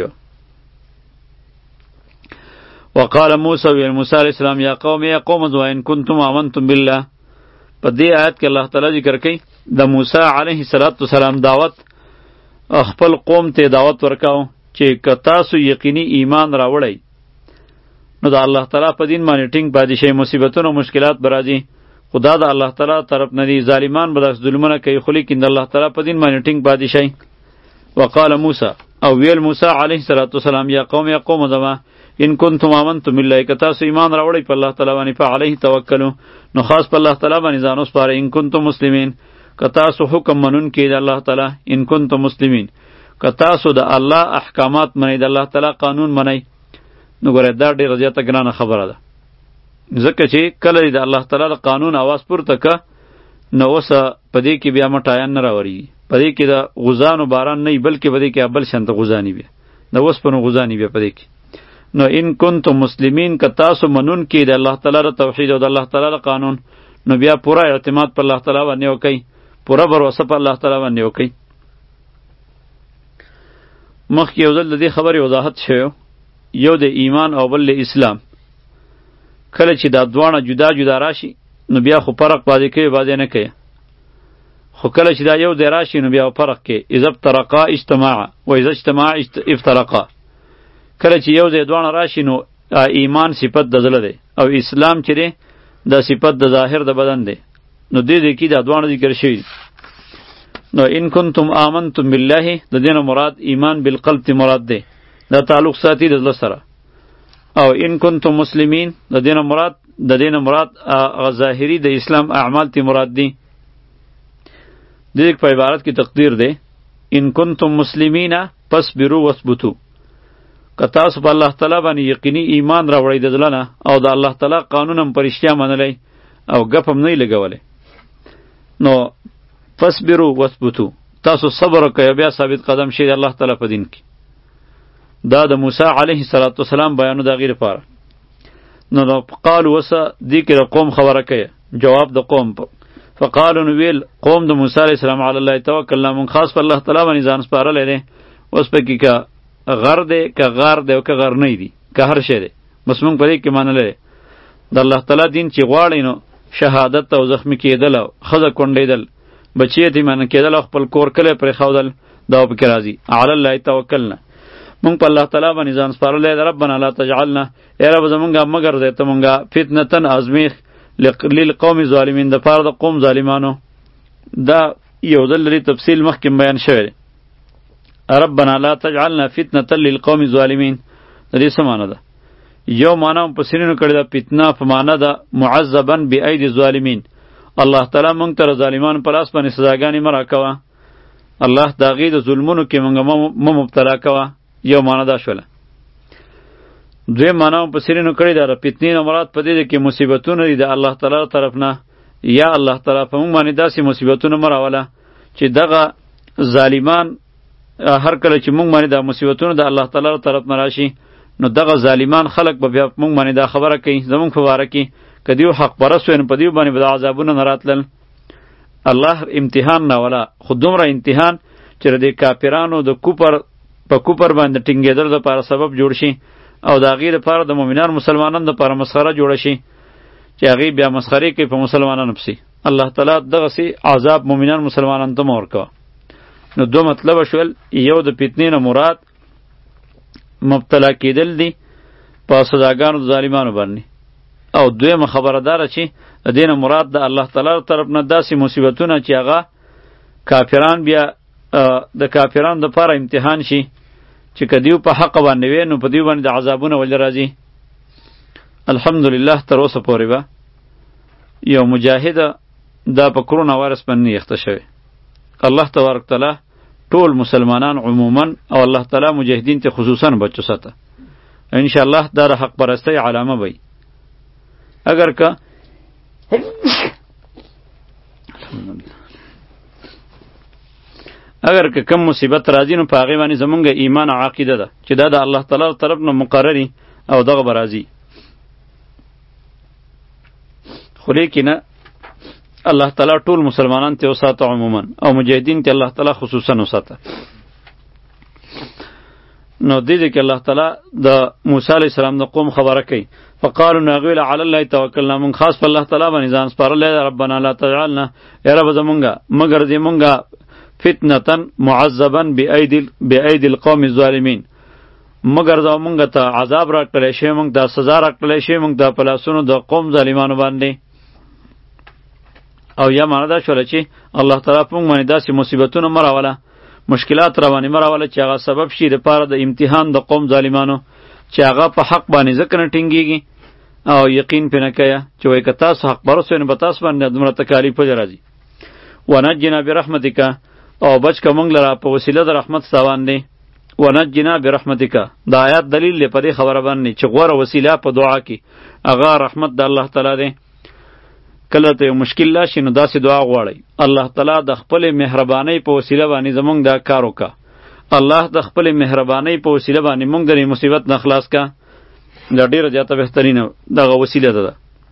[SPEAKER 1] وقال موسی و موسی علیہ السلام یا قوم یا قوم ان کنتم آمنتم بالله په دې آیت کې الله تعالی ذکر کوي د موسی علیه السلام دعوت خپل قوم ته دعوت ورکاو چې که تاسو یقیني ایمان راوړئ نو د الله تعالی په دین باندې ټینګ پاتې شئ مصیبتونه او مشکلات به راځي خدا د الله تعالی طرف نه دي ظالمان به داسې ظلمونه کوي خو لیکن د الله تعالی په دین باندې ټینګ پاتې شئ وقال موسی او ویل موسی علیه السلام یا قوم یا قوم زما ان کنتم آمنتم بالله که تاسو ایمان راوړئ په الله تعالی باندې فعلیه توکلوا نو خاص په الله تعالی باندې ځان وسپارئ ان کنتم مسلمین که تاسو حکم منونکي د الله تعالی ان کنتم مسلمین که تاسو د الله احکامات منئ د الله تعالی قانون منئ نو ګوره دا ډېره زیاته ګرانه خبره ده ځکه چې کله د الله تعالی د قانون اواز پورته که نو اوس په دې کې بیا مټایان نه راوري په دې کې د غزانو باران نه بلکې په دې کې بل شانته غزانی بیا د اوسپنو غزانی بیا په دې کې نو ان کنتم مسلمین که تاسو منون کې د الله تعالی د توحید او د الله تعالی د قانون نو بیا پورا اعتماد په الله تعالی باندې وکئ پورا بروسه په الله تعالی باندې وکئ مخکې یو ځل د دې خبرې وضاحت شوی یو د ایمان او بل د اسلام کله چې دا دواړه جدا جدا راشي نو بیا خو فرق باندې کوي باندې نه کوي خو کله چې دا یو ځای راشي نو بیا فرق کوي اذا افترقا اجتماعا و اذا اجتماعا افترقا کله چې یو ځای دواړه راشي نو ایمان صفت د زړه دی او اسلام چې دی دا صفت د ظاهر د بدن دی نو دې دې کې دا دواړه ذکر شوي نو ان کنتم آمنتم بالله د دې نه مراد ایمان بالقلب تی مراد دی دا تعلق ساتي د زړه سره او ان کنتم مسلمین د دې نه مراد د دې نه مراد ظاهري د اسلام اعمال تی مراد دی د دې په عبارت کې تقدیر دی ان کنتم مسلمین فاصبروا واثبتوا که تاسو په الله تعالی باندې یقیني ایمان راوړئ د زړه نه او د الله تعالی قانون هم په رښتیا منلی او ګپ هم نه یې لګولی نو فاصبروا واثبتوا تاسو صبر وکئ بیا ثابت قدم شئ د الله تعالی په دین کې دا د موسی علیه السلام بیانو د هغې لپاره نو نو قالو وسه دې کې د قوم خبره کوي جواب د قوم فقالو نو ویل قوم د موسی علیه السلام علی الله توکلنا مونږ خاص په الله تعالی باندې ځان سپارلی دی اوس پکې که غر دی که غار دی او که غرنی دی که هر شی دی بس مونږ په دې کې منلی د الله تعالی دین چې غواړئ نو شهادت او زخمی کېدل او ښځه کونډېدل بچی یتیمانه کېدل او خپل کور کلی پرېښودل دا پکې راځي علی الله توکلنا مونږ په الله تعالی باندې ځان سپارلی دی ربنا لا تجعلنا ای رب زمونږه مه ګرځئ ته مونږه فتنتن ازمیښ للقوم ظالمین د پاره د قوم ظالمانو دا یو ځل لري تفصیل مخکې بیان شوی دی ربنا لا تجعلنا فتنة للقوم الظالمین د دې څه معنی ده یو معنی هم مفسرینو کړې ده فتنه په معنی ده معذبا بأید الظالمین الله تعالی مونږ ته د ظالمانو په لاس باندې سزاګانې مه راکوه الله د هغې د ظلمونو کې مونږ مه مبتلا کوه یو معنی دا شوله دویم معنی هم مفسرینو کړې ده د فتنې نه مراد په دې ده کې مصیبتونه دي د الله تعالی طرف نه یا الله تعالی په مونږ باندې داسې مصیبتونه مه راوله چې دغه ظالمان هر کله چې مونږ باندې دا مصیبتونه د الله تعالی طرف نه راشي نو دغه ظالمان خلق به بیا مونږ باندې دا خبره کوي زمونږ په باره کې که دیو حق پرست وی نو په دیو باندې به د عذابونه نه راتلل الله امتحان نه ولا خو دومره امتحان چې د کافرانو د کوپر په کوپر باندې ټینګېدل دپاره سبب جوړ شي او د هغې دپاره د مؤمنان مسلمانانو دپاره مسخره جوړه شي چې هغې بیا مسخرې کوي په مسلمانانو پسې الله تعالی دغسې عذاب مؤمنان مسلمانانو ته مه ورکوه نو دو مطلب شول یو د فتنې نه مراد مبتلا کېدل دي په سزاګانو د ظالمانو باندې او دویمه خبره داره چې د دې نه مراد د الله تعالی طرف نه داسې مصیبتونه چې هغه کافران بیا د کافرانو دپاره امتحان شي چې که دیو په حق باندې وي نو په دیو باندې د عذابونه ولې راځي الحمدلله تر اوسه پورې به یو مجاهد دا په کرونا وایرس باندې یخته شوی. الله تبارک تعالی ټول مسلمانان عموما او الله تعالی مجاهدین ته خصوصا بچو ساته. ان شاء الله دا حق پرستی علامه وي. اگر که اگر که کم مصیبت راځي نو په هغې باندې زمونږ ایمان او عقیده ده چې دا د الله تعالی طرف نه مقرري او دغه به راځي. خو لیکنه الله تعالی ټول مسلمانان ته وساته عموما او مجاهدین ته الله تعالی خصوصا وساته. نو دې دې کې الله تعالی د موسی علیه السلام د قوم خبره کوي. فقالوا نغویل علی الله توکلنا، من خاص په الله تعالی باندې ځان سپارلی، ربنا لا تجعلنا، یا رب زمونږه مگر دې مونږه فتنة معذبا بأيدي القوم الظالمین، مگر دا مونږ ته عذاب راکړلی شي، مونږ ته سزا راکړلی شي مونږ ته په لاسونو د قوم ظالمانو باندې. او یا معنا دا شوله چې الله تعالی په مونږ باندې داسې مصیبتونه مه راوله، مشکلات روانې مه راوله چې هغه سبب شي دپاره د امتحان د قوم ظالمانو، چې هغه په حق باندې ځکه نه ټینګېږي او یقین پرې نه کوي چې وایي که تاسو حق پرست وئ نو به تاسو باندې دومره تکالیف پدې راځي. ونجنا برحمتک، او بچ که مونږ لره په وسیله د رحمت ستا باندې. ونجنا برحمتک دا آیات دلیل دی په دې خبره باندې چې غوره وسیله په دعا کې هغه رحمت د الله تعالی دی. کله ته یو مشکل راشي نو داسې دعا غواړئ، الله تعالی د خپلې مهربانۍ په وسیله باندې زمونږ دا کار وکړه، الله د خپلې مهربانۍ په وسیله باندې مونږ د دې مصیبت نه خلاص کا. دا ډېره زیاته بهترینه دغه وسیله ده.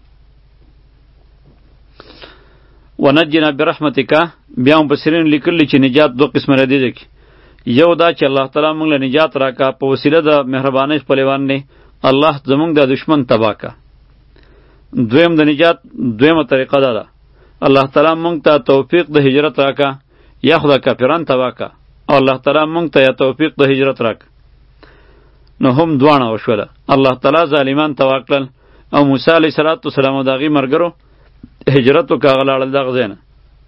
[SPEAKER 1] ونجنا برحمتک بیا مفسرین لیکلي چې نجات دوه قسمه را دي دي. یو دا چې الله تعالی مونږ له نجات راکا په وسیله د مهربانۍ خپلې باندې الله زمونږ د دشمن تباه کا. دویم د نجات دویمه طریقه دا ده الله تعالی مونږ ته توفیق د هجرت راکا، یا خدا کافران تباه کا او الله تعالی مونږ ته یا توفیق د هجرت راک. نو هم دواړه وشوله، الله تعالی ظالمان تباه کړل او موسی علیه السلام او د هغې ملګرو هجرت وکړه، هغه لاړل دغه ځای نه.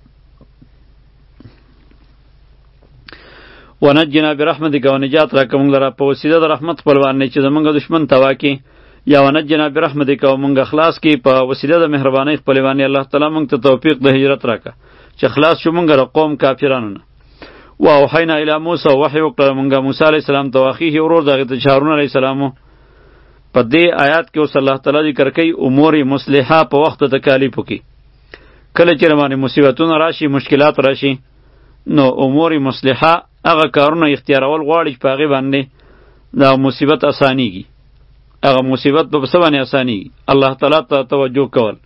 [SPEAKER 1] ونجنا برحمتک، او نجات راکړه مونږ لره په وسیله د رحمت خپل باندې چې زمونږ دشمن تباه کړي، یا ونجنا برحمتک او مونږ خلاص کړي په وسیله د مهربانۍ خپل باندې الله تعالی مونږ ته توفیق د هجرت راکړه چې خلاص شو مونږ له قوم کافرانو نه. واوحینا الی موسی، وحی وکړه مونږ موسی علیه السلام ته، واخیه ورور د هغې ته چې هارون علیه السلام. په دې آیات کې اوس الله تعالی ذکر کوي امور مصلحه په وخت د تکالیفو کې. کله چې باندې مصیبتونه راشي، مشکلات راشي، نو امور مصلحه هغه کارونه اختیارول غواړي چې په هغې باندې دا مصیبت اسانیږي، هغه مصیبت په څه باندې اسانیږي؟ الله تعالی ته توجه کول.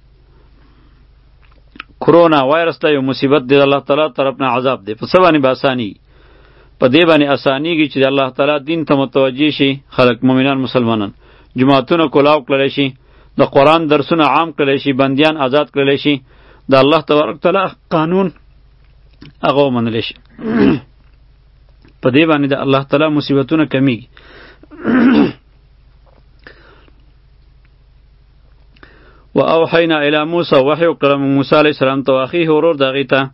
[SPEAKER 1] کرونا وایرس ته یو مصیبت دی، الله تعالی طرف نه عذاب دی، په څه باندې به اسانیږي؟ په دې باندې اسانیږي چې الله تعالی دین ته متوجه شي خلک، مؤمنان مسلمانان، جماعتونه کلاو کړلی شي، د قرآن درسونه عام کړلی شي، بندیان آزاد کړلی شي، د الله تبارک تعالی قانون هغه ومنلی شي. په دې باندې د الله تعالی مصیبتونه کمیږي. و اوحینا الی موسی، وحی وکړه موسی علیه السلام ته، واخیه ورور د هغې ته،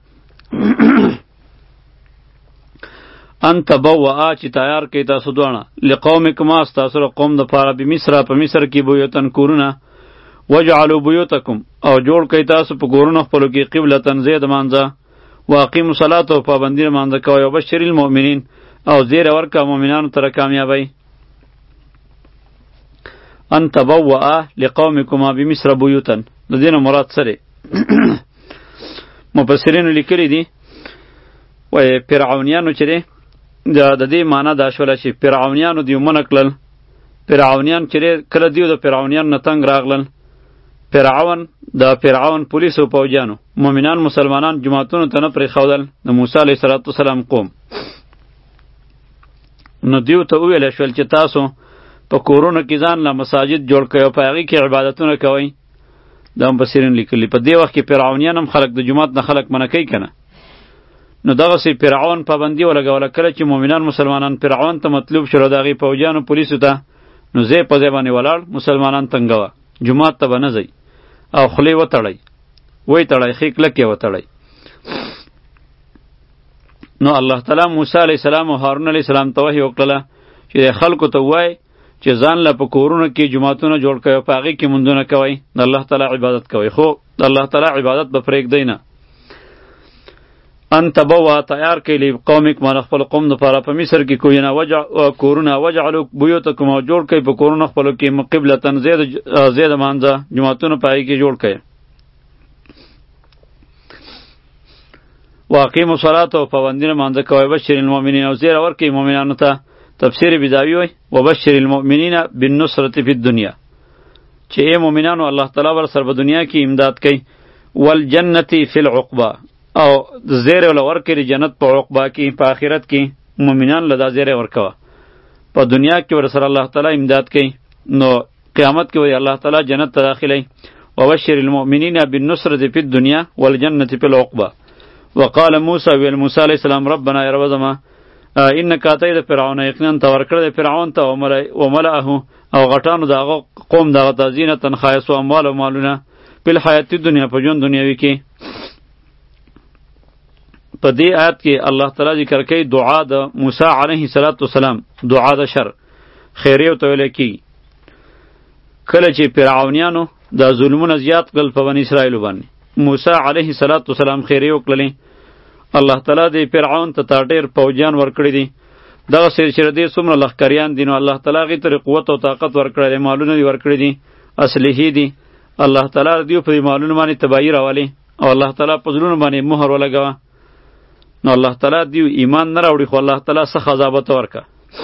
[SPEAKER 1] ان تبوأ چې تیار کړئ تاسو دواړه لقومکما ستاسو د قوم دپاره بمصر په مصر کې بیوتن کورونه، وجعلوا بیوتکم او جوړ کړئ تاسو په کورونو خپلو کې قبلتن ځای د مانځه، واقیموا الصلاة او پابندي د مانځه کوئ، وبشر المؤمنین او زیره ورکړه مؤمنانو ته د کامیابۍ. ان تبوأ لقومکما بمصر بیوتن، د دې نه مراد څه دی؟ مفسرینو لیکلي دي وایي فرعونیانو چې دی د دې معنا دا شوله چې فرعونیانو دیو منع کړل. فرعونیان چې کله دیو د فرعونیانو نه تنګ راغلل، فرعون د فرعون پولیسو پوجانو مؤمنان مسلمانان جماعتونو ته نه پرېښودل د موسی علیه السلام قوم. نو دیو ته وویلی شول چې تاسو په کورونو کې ځان له مساجد جوړ کړئ او په هغې کې عبادتونه کوئ. دا مفسرین لیکلي په دې وخت کې فرعونیان هم خلک د جومات نه خلک منع کوي که نه. نو دغسې فرعون پابندي ولګوله. کله چې مؤمنان مسلمانان فرعون ته مطلوب شول د هغې پوجانو پولیسو ته، نو ځای په ځای باندې ولاړ، مسلمانان تنګوه، جومات ته به نه ځئ او خولې وتړئ، وی تړئ، ښې کلکې وتړئ. نو الله تعالی موسی علیه السلام او هارون علیه السلام ته وحی وکړله چې خلکو ته ووایئ چې چې ځان له په کورونو کې جماعتونه جوړ کړئ او په هغې کې مونځونه کوئ د الله تعالی عبادت کوئ خو د الله تعالی عبادت به پرېږدئ نه. ان تبوا تیار کړئ لقومک مال خپل قوم دپاره په مصر کې کویونه وجع کورونه وجعلوا بیوتکم او جوړ کړئ په کورونو خپلو کې قبلتن زید زید مانځه جماعتونه په هغې کې جوړ کړئ. واقیم الصلاة او پابندي لمانځه کوئ. بشر المؤمنین او زیره ورکړئ مؤمنانو ته. تفسیر بیضاوی وی وبشر المؤمنین بالنصرة فی الدنیا چې ای مؤمنانو الله تعالی ور سره په دنیا کې امداد کوي. والجنة فی العقبہ او زیره ول ورکړي جنت په عقبہ کې په آخرت کې مؤمنان لدا زیره ورکوه. په دنیا کې ور سره الله تعالی امداد کوي نو قیامت کې وی الله تعالی جنت ته داخلي. وبشر المؤمنین بالنصرة فی الدنیا والجنة فی العقبہ. وقال موسی ویل موسی علیہ السلام ربنا یا رب زما انک اتیت فرعون یقینا ته ورکړه فرعون ته او ملأه او غټانو دغه قوم دغه تزینه خایس او اموال او مالونه په حیات دنیا په ژوند دنیوي کې. په دې آیت کې الله تعالی ذکر کوي دعا د موسی علیه السلام دعا د شر خیریه ته ویل کی. کله چې فرعونیانو د ظلمونو زیات کړل په بنی اسرائیل باندې موسی علیه السلام خیریه وکړلې. الله تعالی دې فرعون ته تا ډېر پوجیان ورکړي دي دغه سیر چې دې څومره لښکریان دي نو الله تعالی هغې ته قوت او طاقت ورکړی دی مالونه دې ورکړي دي اصلحې دي. الله تعالی دې په دې مالونو باندې تباهي راولي او الله تعالی په زړونو باندې مهر ولګوه نو الله تعالی دې ایمان نه راوړي خو الله تعالی سخت عذابته ورکړه.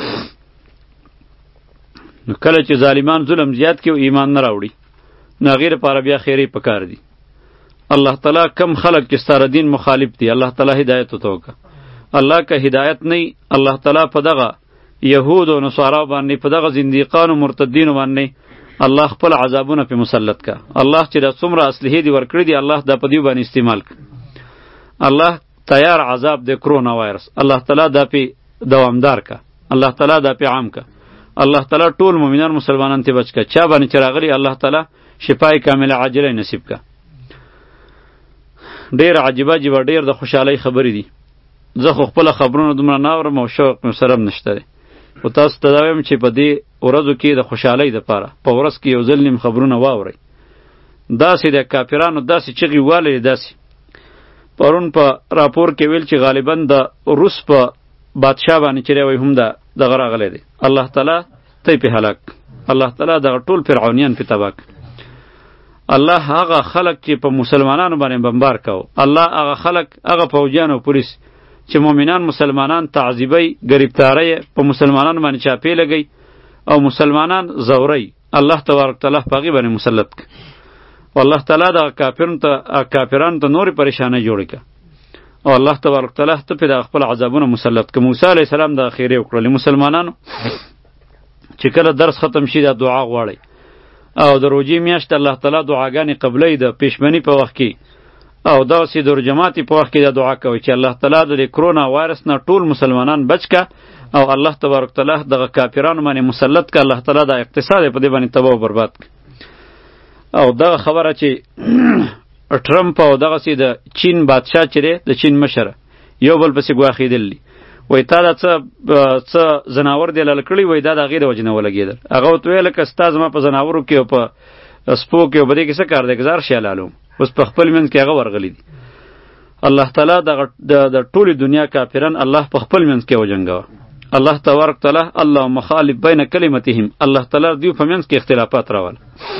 [SPEAKER 1] نو کله چې ظالمان ظلم زیات کړي او ایمان نه راوړي نو هغې لپاره بیا خیرې پکار دي. الله تعالی کم خلق چې ستاره دین مخالف دي الله تعالی هدایت ورته وکړه. الله که هدایت نه الله تعالی په دغه یهود او نصارا باندې په دغه زندیقانو مرتدینو باندې الله خپل عذابونه په مسلط کا. الله چې د څومره اصلحې دي ورکړي دي الله دا په دې باندې استعمال ک. الله تیار عذاب د کرونا وایرس الله تعالی دا په دوامدار کا. الله تعالی دا په عام کا. الله تعالی ټول مؤمنان مسلمانان ته بچ کا. چا باندې چراغلی الله تعالی شفای کامله عاجله نصیب کا. ډیر عجیبه عجیبه ډیر د خوشحالۍ خبرې دي. زه خو خپله خبرونه دومره نه اورم او شوق مې سره هم نشته دی خو تاسو ته دا وایم چې په دې ورځو کې د خوشحالۍ دپاره په ورځ کې یو ځل نیم خبرونه واورئ. داسې د کافرانو داسې چغې والې داسې پرون په راپور کې ویل چې غالبا د روس په بادشاه باندې چې دی وایي هم د دغه راغلی دی الله تعالی تی پې هلاک الله تعالی دغه ټول فرعونیان پې تباه الله هغه خلق چې په مسلمانانو باندې بمبار کو. الله هغه خلق هغه فوجیان او پولیس چې مؤمنان مسلمانان تعذیبی گرفتاری په مسلمانانو باندې چاپی لګی او مسلمانان زوری الله تبارک تعالی په هغې باندې مسلط ک. والله تعالی د کافرانو ته کافرانو ته نورې پریشانۍ جوړې که او الله تبارک تعالی ته پې د خپل عذابونه مسلط که. موسی علیه السلام دغه خیرې وکړلې مسلمانانو چې کله درس ختم شي دا دعا غواړئ او د روجې میاشت الله تعالی دعاګانې قبلوي د پیشمني په وخت کې او داسې د رجماتي په وخت کې دا دعا کوي چې الله تعالی د کرونا وایرس نه ټول مسلمانان بچ که او الله تبارک تعالی دغه کافرانو باندې مسلط که. الله تعالی د اقتصاد په دې باندې تباه و برباد که. او دغه خبره چې ټرمپ او دغسې د چین بادشاه چې دی د چین مشر یو بل پسې ګواښېدل وای تا دا څه څه زناور دی لاله کړي وای دا د هغې د وجې نه ولګېدل. هغه ورته ویل که ستا زما په زناورو کې او په سپو کې او په دې کې څه کار دی که زه هر شی حلالوم اوس په خپل منځ کې هغه ورغلی دي. الله تعالی دغه د ټولې دنیا کافران الله په خپل منځ کې وجنګوه. الله تبارک تعالی اللهم خالف بین کلمتهم الله تعالی دوی په منځ کې اختلافات راول.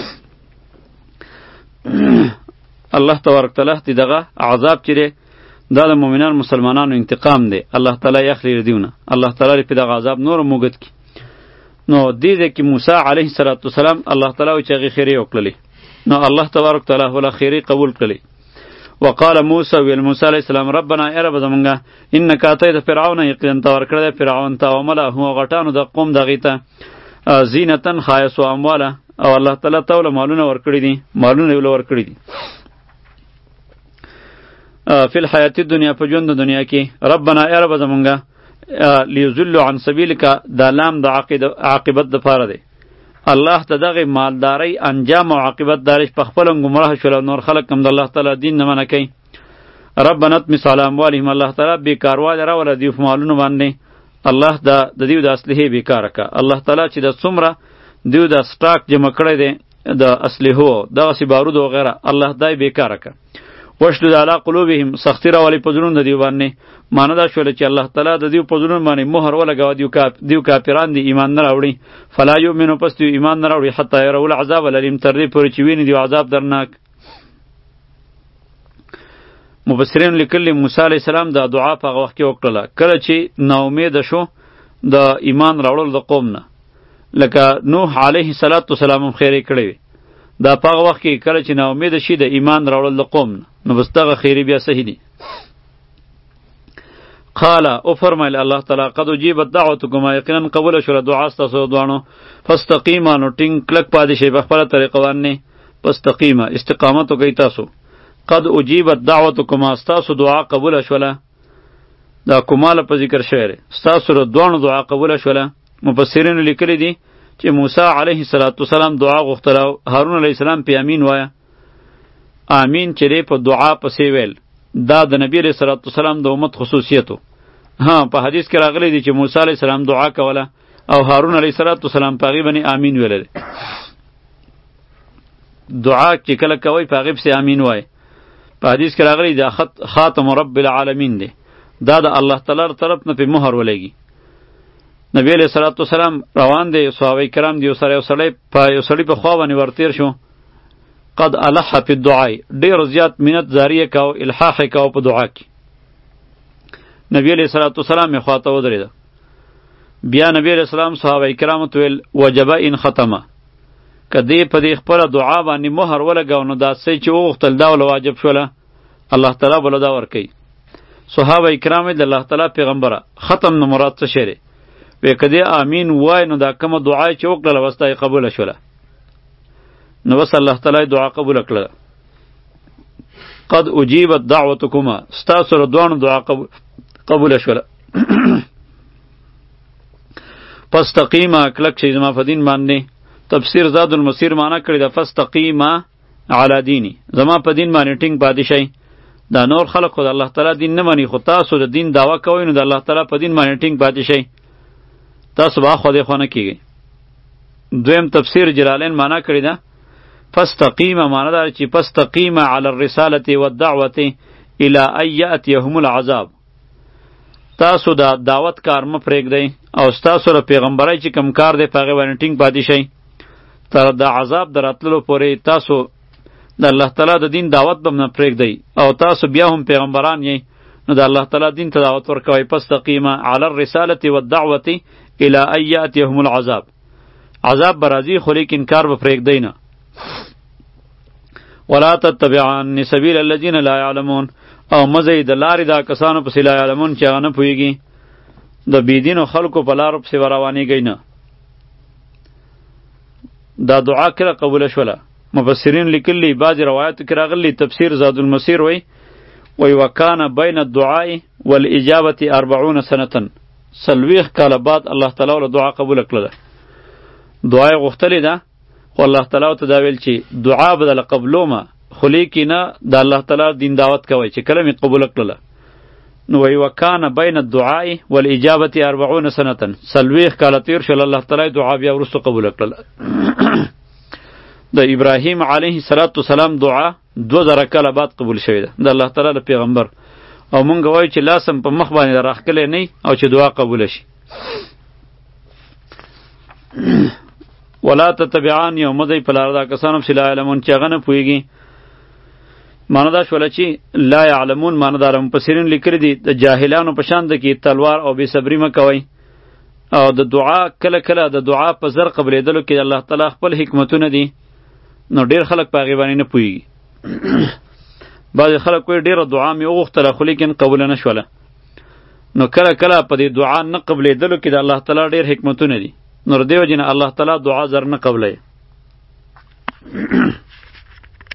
[SPEAKER 1] الله تبارک تعالی دې دغه عذاب چې دی دا د مؤمنان مسلمانانو انتقام دی الله تعالی یخلی ردیونه الله تعالی په دغه عذاب نور موږد کی. نو دې دې کې موسی علیه السلام الله تعالی چې هغې خیرې وکړلې نو الله تبارک تعالی ولا خیرې قبول کړلې. وقال موسی ویل موسی علیه السلام ربنا ای رب زمونږه انک اتیت فرعون یقینا ته ورکړی فرعون ته او ملأه او غټانو د قوم دغې ته زینتن خایس و امواله او الله تعالی ته له مالونه ورکړي دي مالونه یې ورکړي دي فی الحیات الدنیا په ژوند د دنیا کې. ربنا ای رب زمونږه لیضلوا عن سبیلک دا لام د عاقبت دپاره دی. الله ته دغې مالدارۍ انجام او عاقبت دارش په خپله ګمراه شول او نور خلک هم د الله تعالی دین نه منع کوي. ربنا اطمس علی اموالهم الله تعالی بېکاروالی راوله دوی په مالونو باندې الله د د دوی د اصلحې بېکاره که. الله تعالی چې د څومره دیو دا سټاک جمع کړی دی د اسلحو دغسې بارود وغیره الله دای بیکاره که وشدد علی قلوبهم سختی راولي په زړونو د دیو باندې معنی دا شوله چې الله تعالی د دیو په زړونو باندې مهر ولګوه دیو کاپ دیو کافران دی ایمان نه راوړي فلا یؤمنو پس دیو ایمان نه راوړي حتی یروا العذاب الالم تر دې پورې چې ویني دیو عذاب درناک مفسرین لیکلي موسی علیه السلام دا دعا په هغه وخت کې وکړله کله چې ناامیده شو د ایمان راوړل د قوم نه لکه نوح علیه السلام هم خیرې کړی وي دا په هغه وخت کې کله چې ناامیده شي د ایمان راوړل د قوم نه نو بس دغه خیرې بیا صحیح دي قال او فرمایل الله تعالی قد اجیبت دعوتکما یقینا قبول شوه دعا ستاسو دواړو فاستقیما نو ټینګ کلک پاتې شئ په خپله طریقه باندې فاستقیما استقامت وکئ تاسو قد اجیبت دعوتکما ستاسو دعا قبول شوله دا کوماله په ذکر شوی دی ستاسو د دواړو دعا قبول شوله مفسرینو لیکلی دي چې موسی علیه السلام دعا غوښتله هارون علیه السلام پې امین وایه امین چې دی په دعا پسې ویل دا د نبی علیه السلام د امت خصوصیتو ها په حدیث کې راغلی دی چې موسی علیه السلام دعا کوله او هارون علیه السلام په هغې باندې امین ویلی دعا چې کله کوئ په هغې پسې امین وایه په حدیث کې راغلی دا خاتم رب العالمین دی دا د الله تعالی طرف نه په مهر ولګي نبی علیه السلام روان دی صحابه کرام دی یو سره یو سړی په یو سړي په خوا باندې ورتیر شو قد الح فی الدعاء ډیر زیات منت زاریه کاو الحاح کاو په دعا کې نبی علیه السلام یې خواته ودرېده بیا نبی علیه السلام صحابه کرامو ته ویل وجب ان ختمه که دی په دې خپله دعا باندې مهر ولګاو نو دا څه چې وغوښتل دا وله واجب شوله الله تعالی بله دا ورکوي صحابه کرام د الله تعالی پیغمبره ختم نه مراد څه شی دی وی که دی آمین وای نو دا کومه دعا چې وکړله بس دا یې قبوله شوله نو بس الله تعالی دعا قبول کړله قد اجیبت دعوتکما ستاسو د دواړو دعا قبوله شوله فاستقیما کلک شئ زما په دین باندې تفسیر زاد المسیر معنی کړی ده فاستقیما علی دینی زما په دین باندې ټینګ پاتې شئ دا نور خلق خو د الله تعالی دین نه مني خو تاسو د دین دعوه کوئ نو د الله تعالی په دین باندې ټینګ پاتې شئ تاسو به خو دې خو نه کیږئ دویم تفسیر جلالین معنی کړی ده فاستقیما معنی دا چې فاستقیما علی الرسالة والدعوة الی ان یأتیهم العذاب تاسو دا دعوت کار مه پرېږدئ او ستاسو د پیغمبرۍ چې کوم کار دی په هغې باندې ټینګ پاتې شئ تر د عذاب د راتللو پورې تاسو د الله تعالی د دین دعوت به نه پرېږدئ او تاسو بیا هم پیغمبران یئ نو د الله تعالی دین ته دعوت ورکوئ فاستقیما علی الرسالة والدعوة الی ان یأتیهم العذاب عذاب به راځي خو لیکن کار به پرېږدئ نه ولا تتبعن سبیل الذین لا یعلمون او مزه د لارې دا کسانو پسې لا یعلمون چې هغه نه پوهېږي د بېدینو خلکو په لارو پسې به روانېږئ نه دا دعا کله قبوله شوله مفسرین لیکلي بعضې روایاتو کې راغلي تفسیر زاد المسیر وی وی وکانه بین الدعاء والاجابة اربعون سنة څلوېښت کاله بعد الله تعالی وله دعا قبوله کړله دعا یې غوښتلې ده خو الله تعالی ورته دا ویل چې دعا به دله قبلومه خو لیکې نه د الله تعالی دین دعوت کوئ چې کله مې قبوله کړله نو وی وکانه بین الدعاء والاجابة اربعون سنة څلوېښت کاله تیر شول الله تعالی دعا بیا وروسته قبوله کړله د ابراهیم علیه السلام دعا دو زره کاله بعد قبول شوې ده د الله تعالی د پیغمبر او مونږ وایو چې لاسم په مخ باندې راښکلی نه او چې دعا قبوله شي ولا تتبعان یو مزی په لاره دا کسانو پسې لا یعلمون چې هغه نه پوهېږي معنی دا شوله چې لا یعلمون معنی داره مفسرین لیکلي دي د جاهلانو په شان ده کې تلوار او بې صبري مه کوئ او د دعا کله کله د دعا په زر قبلېدلو کې الله تعالی خپل حکمتونه دي نو ډېر خلک په هغې باندې نه پوهېږي بعضې خلک وایي ډېره دعا مې وغوښتله خو لیکن قبوله نه شوله نو کله کله په دې دعا نه قبلېدلو کې د الله تعالی ډېر حکمتونه دي نو د دې وجې نه الله تعالی دعا زر نه قبلوي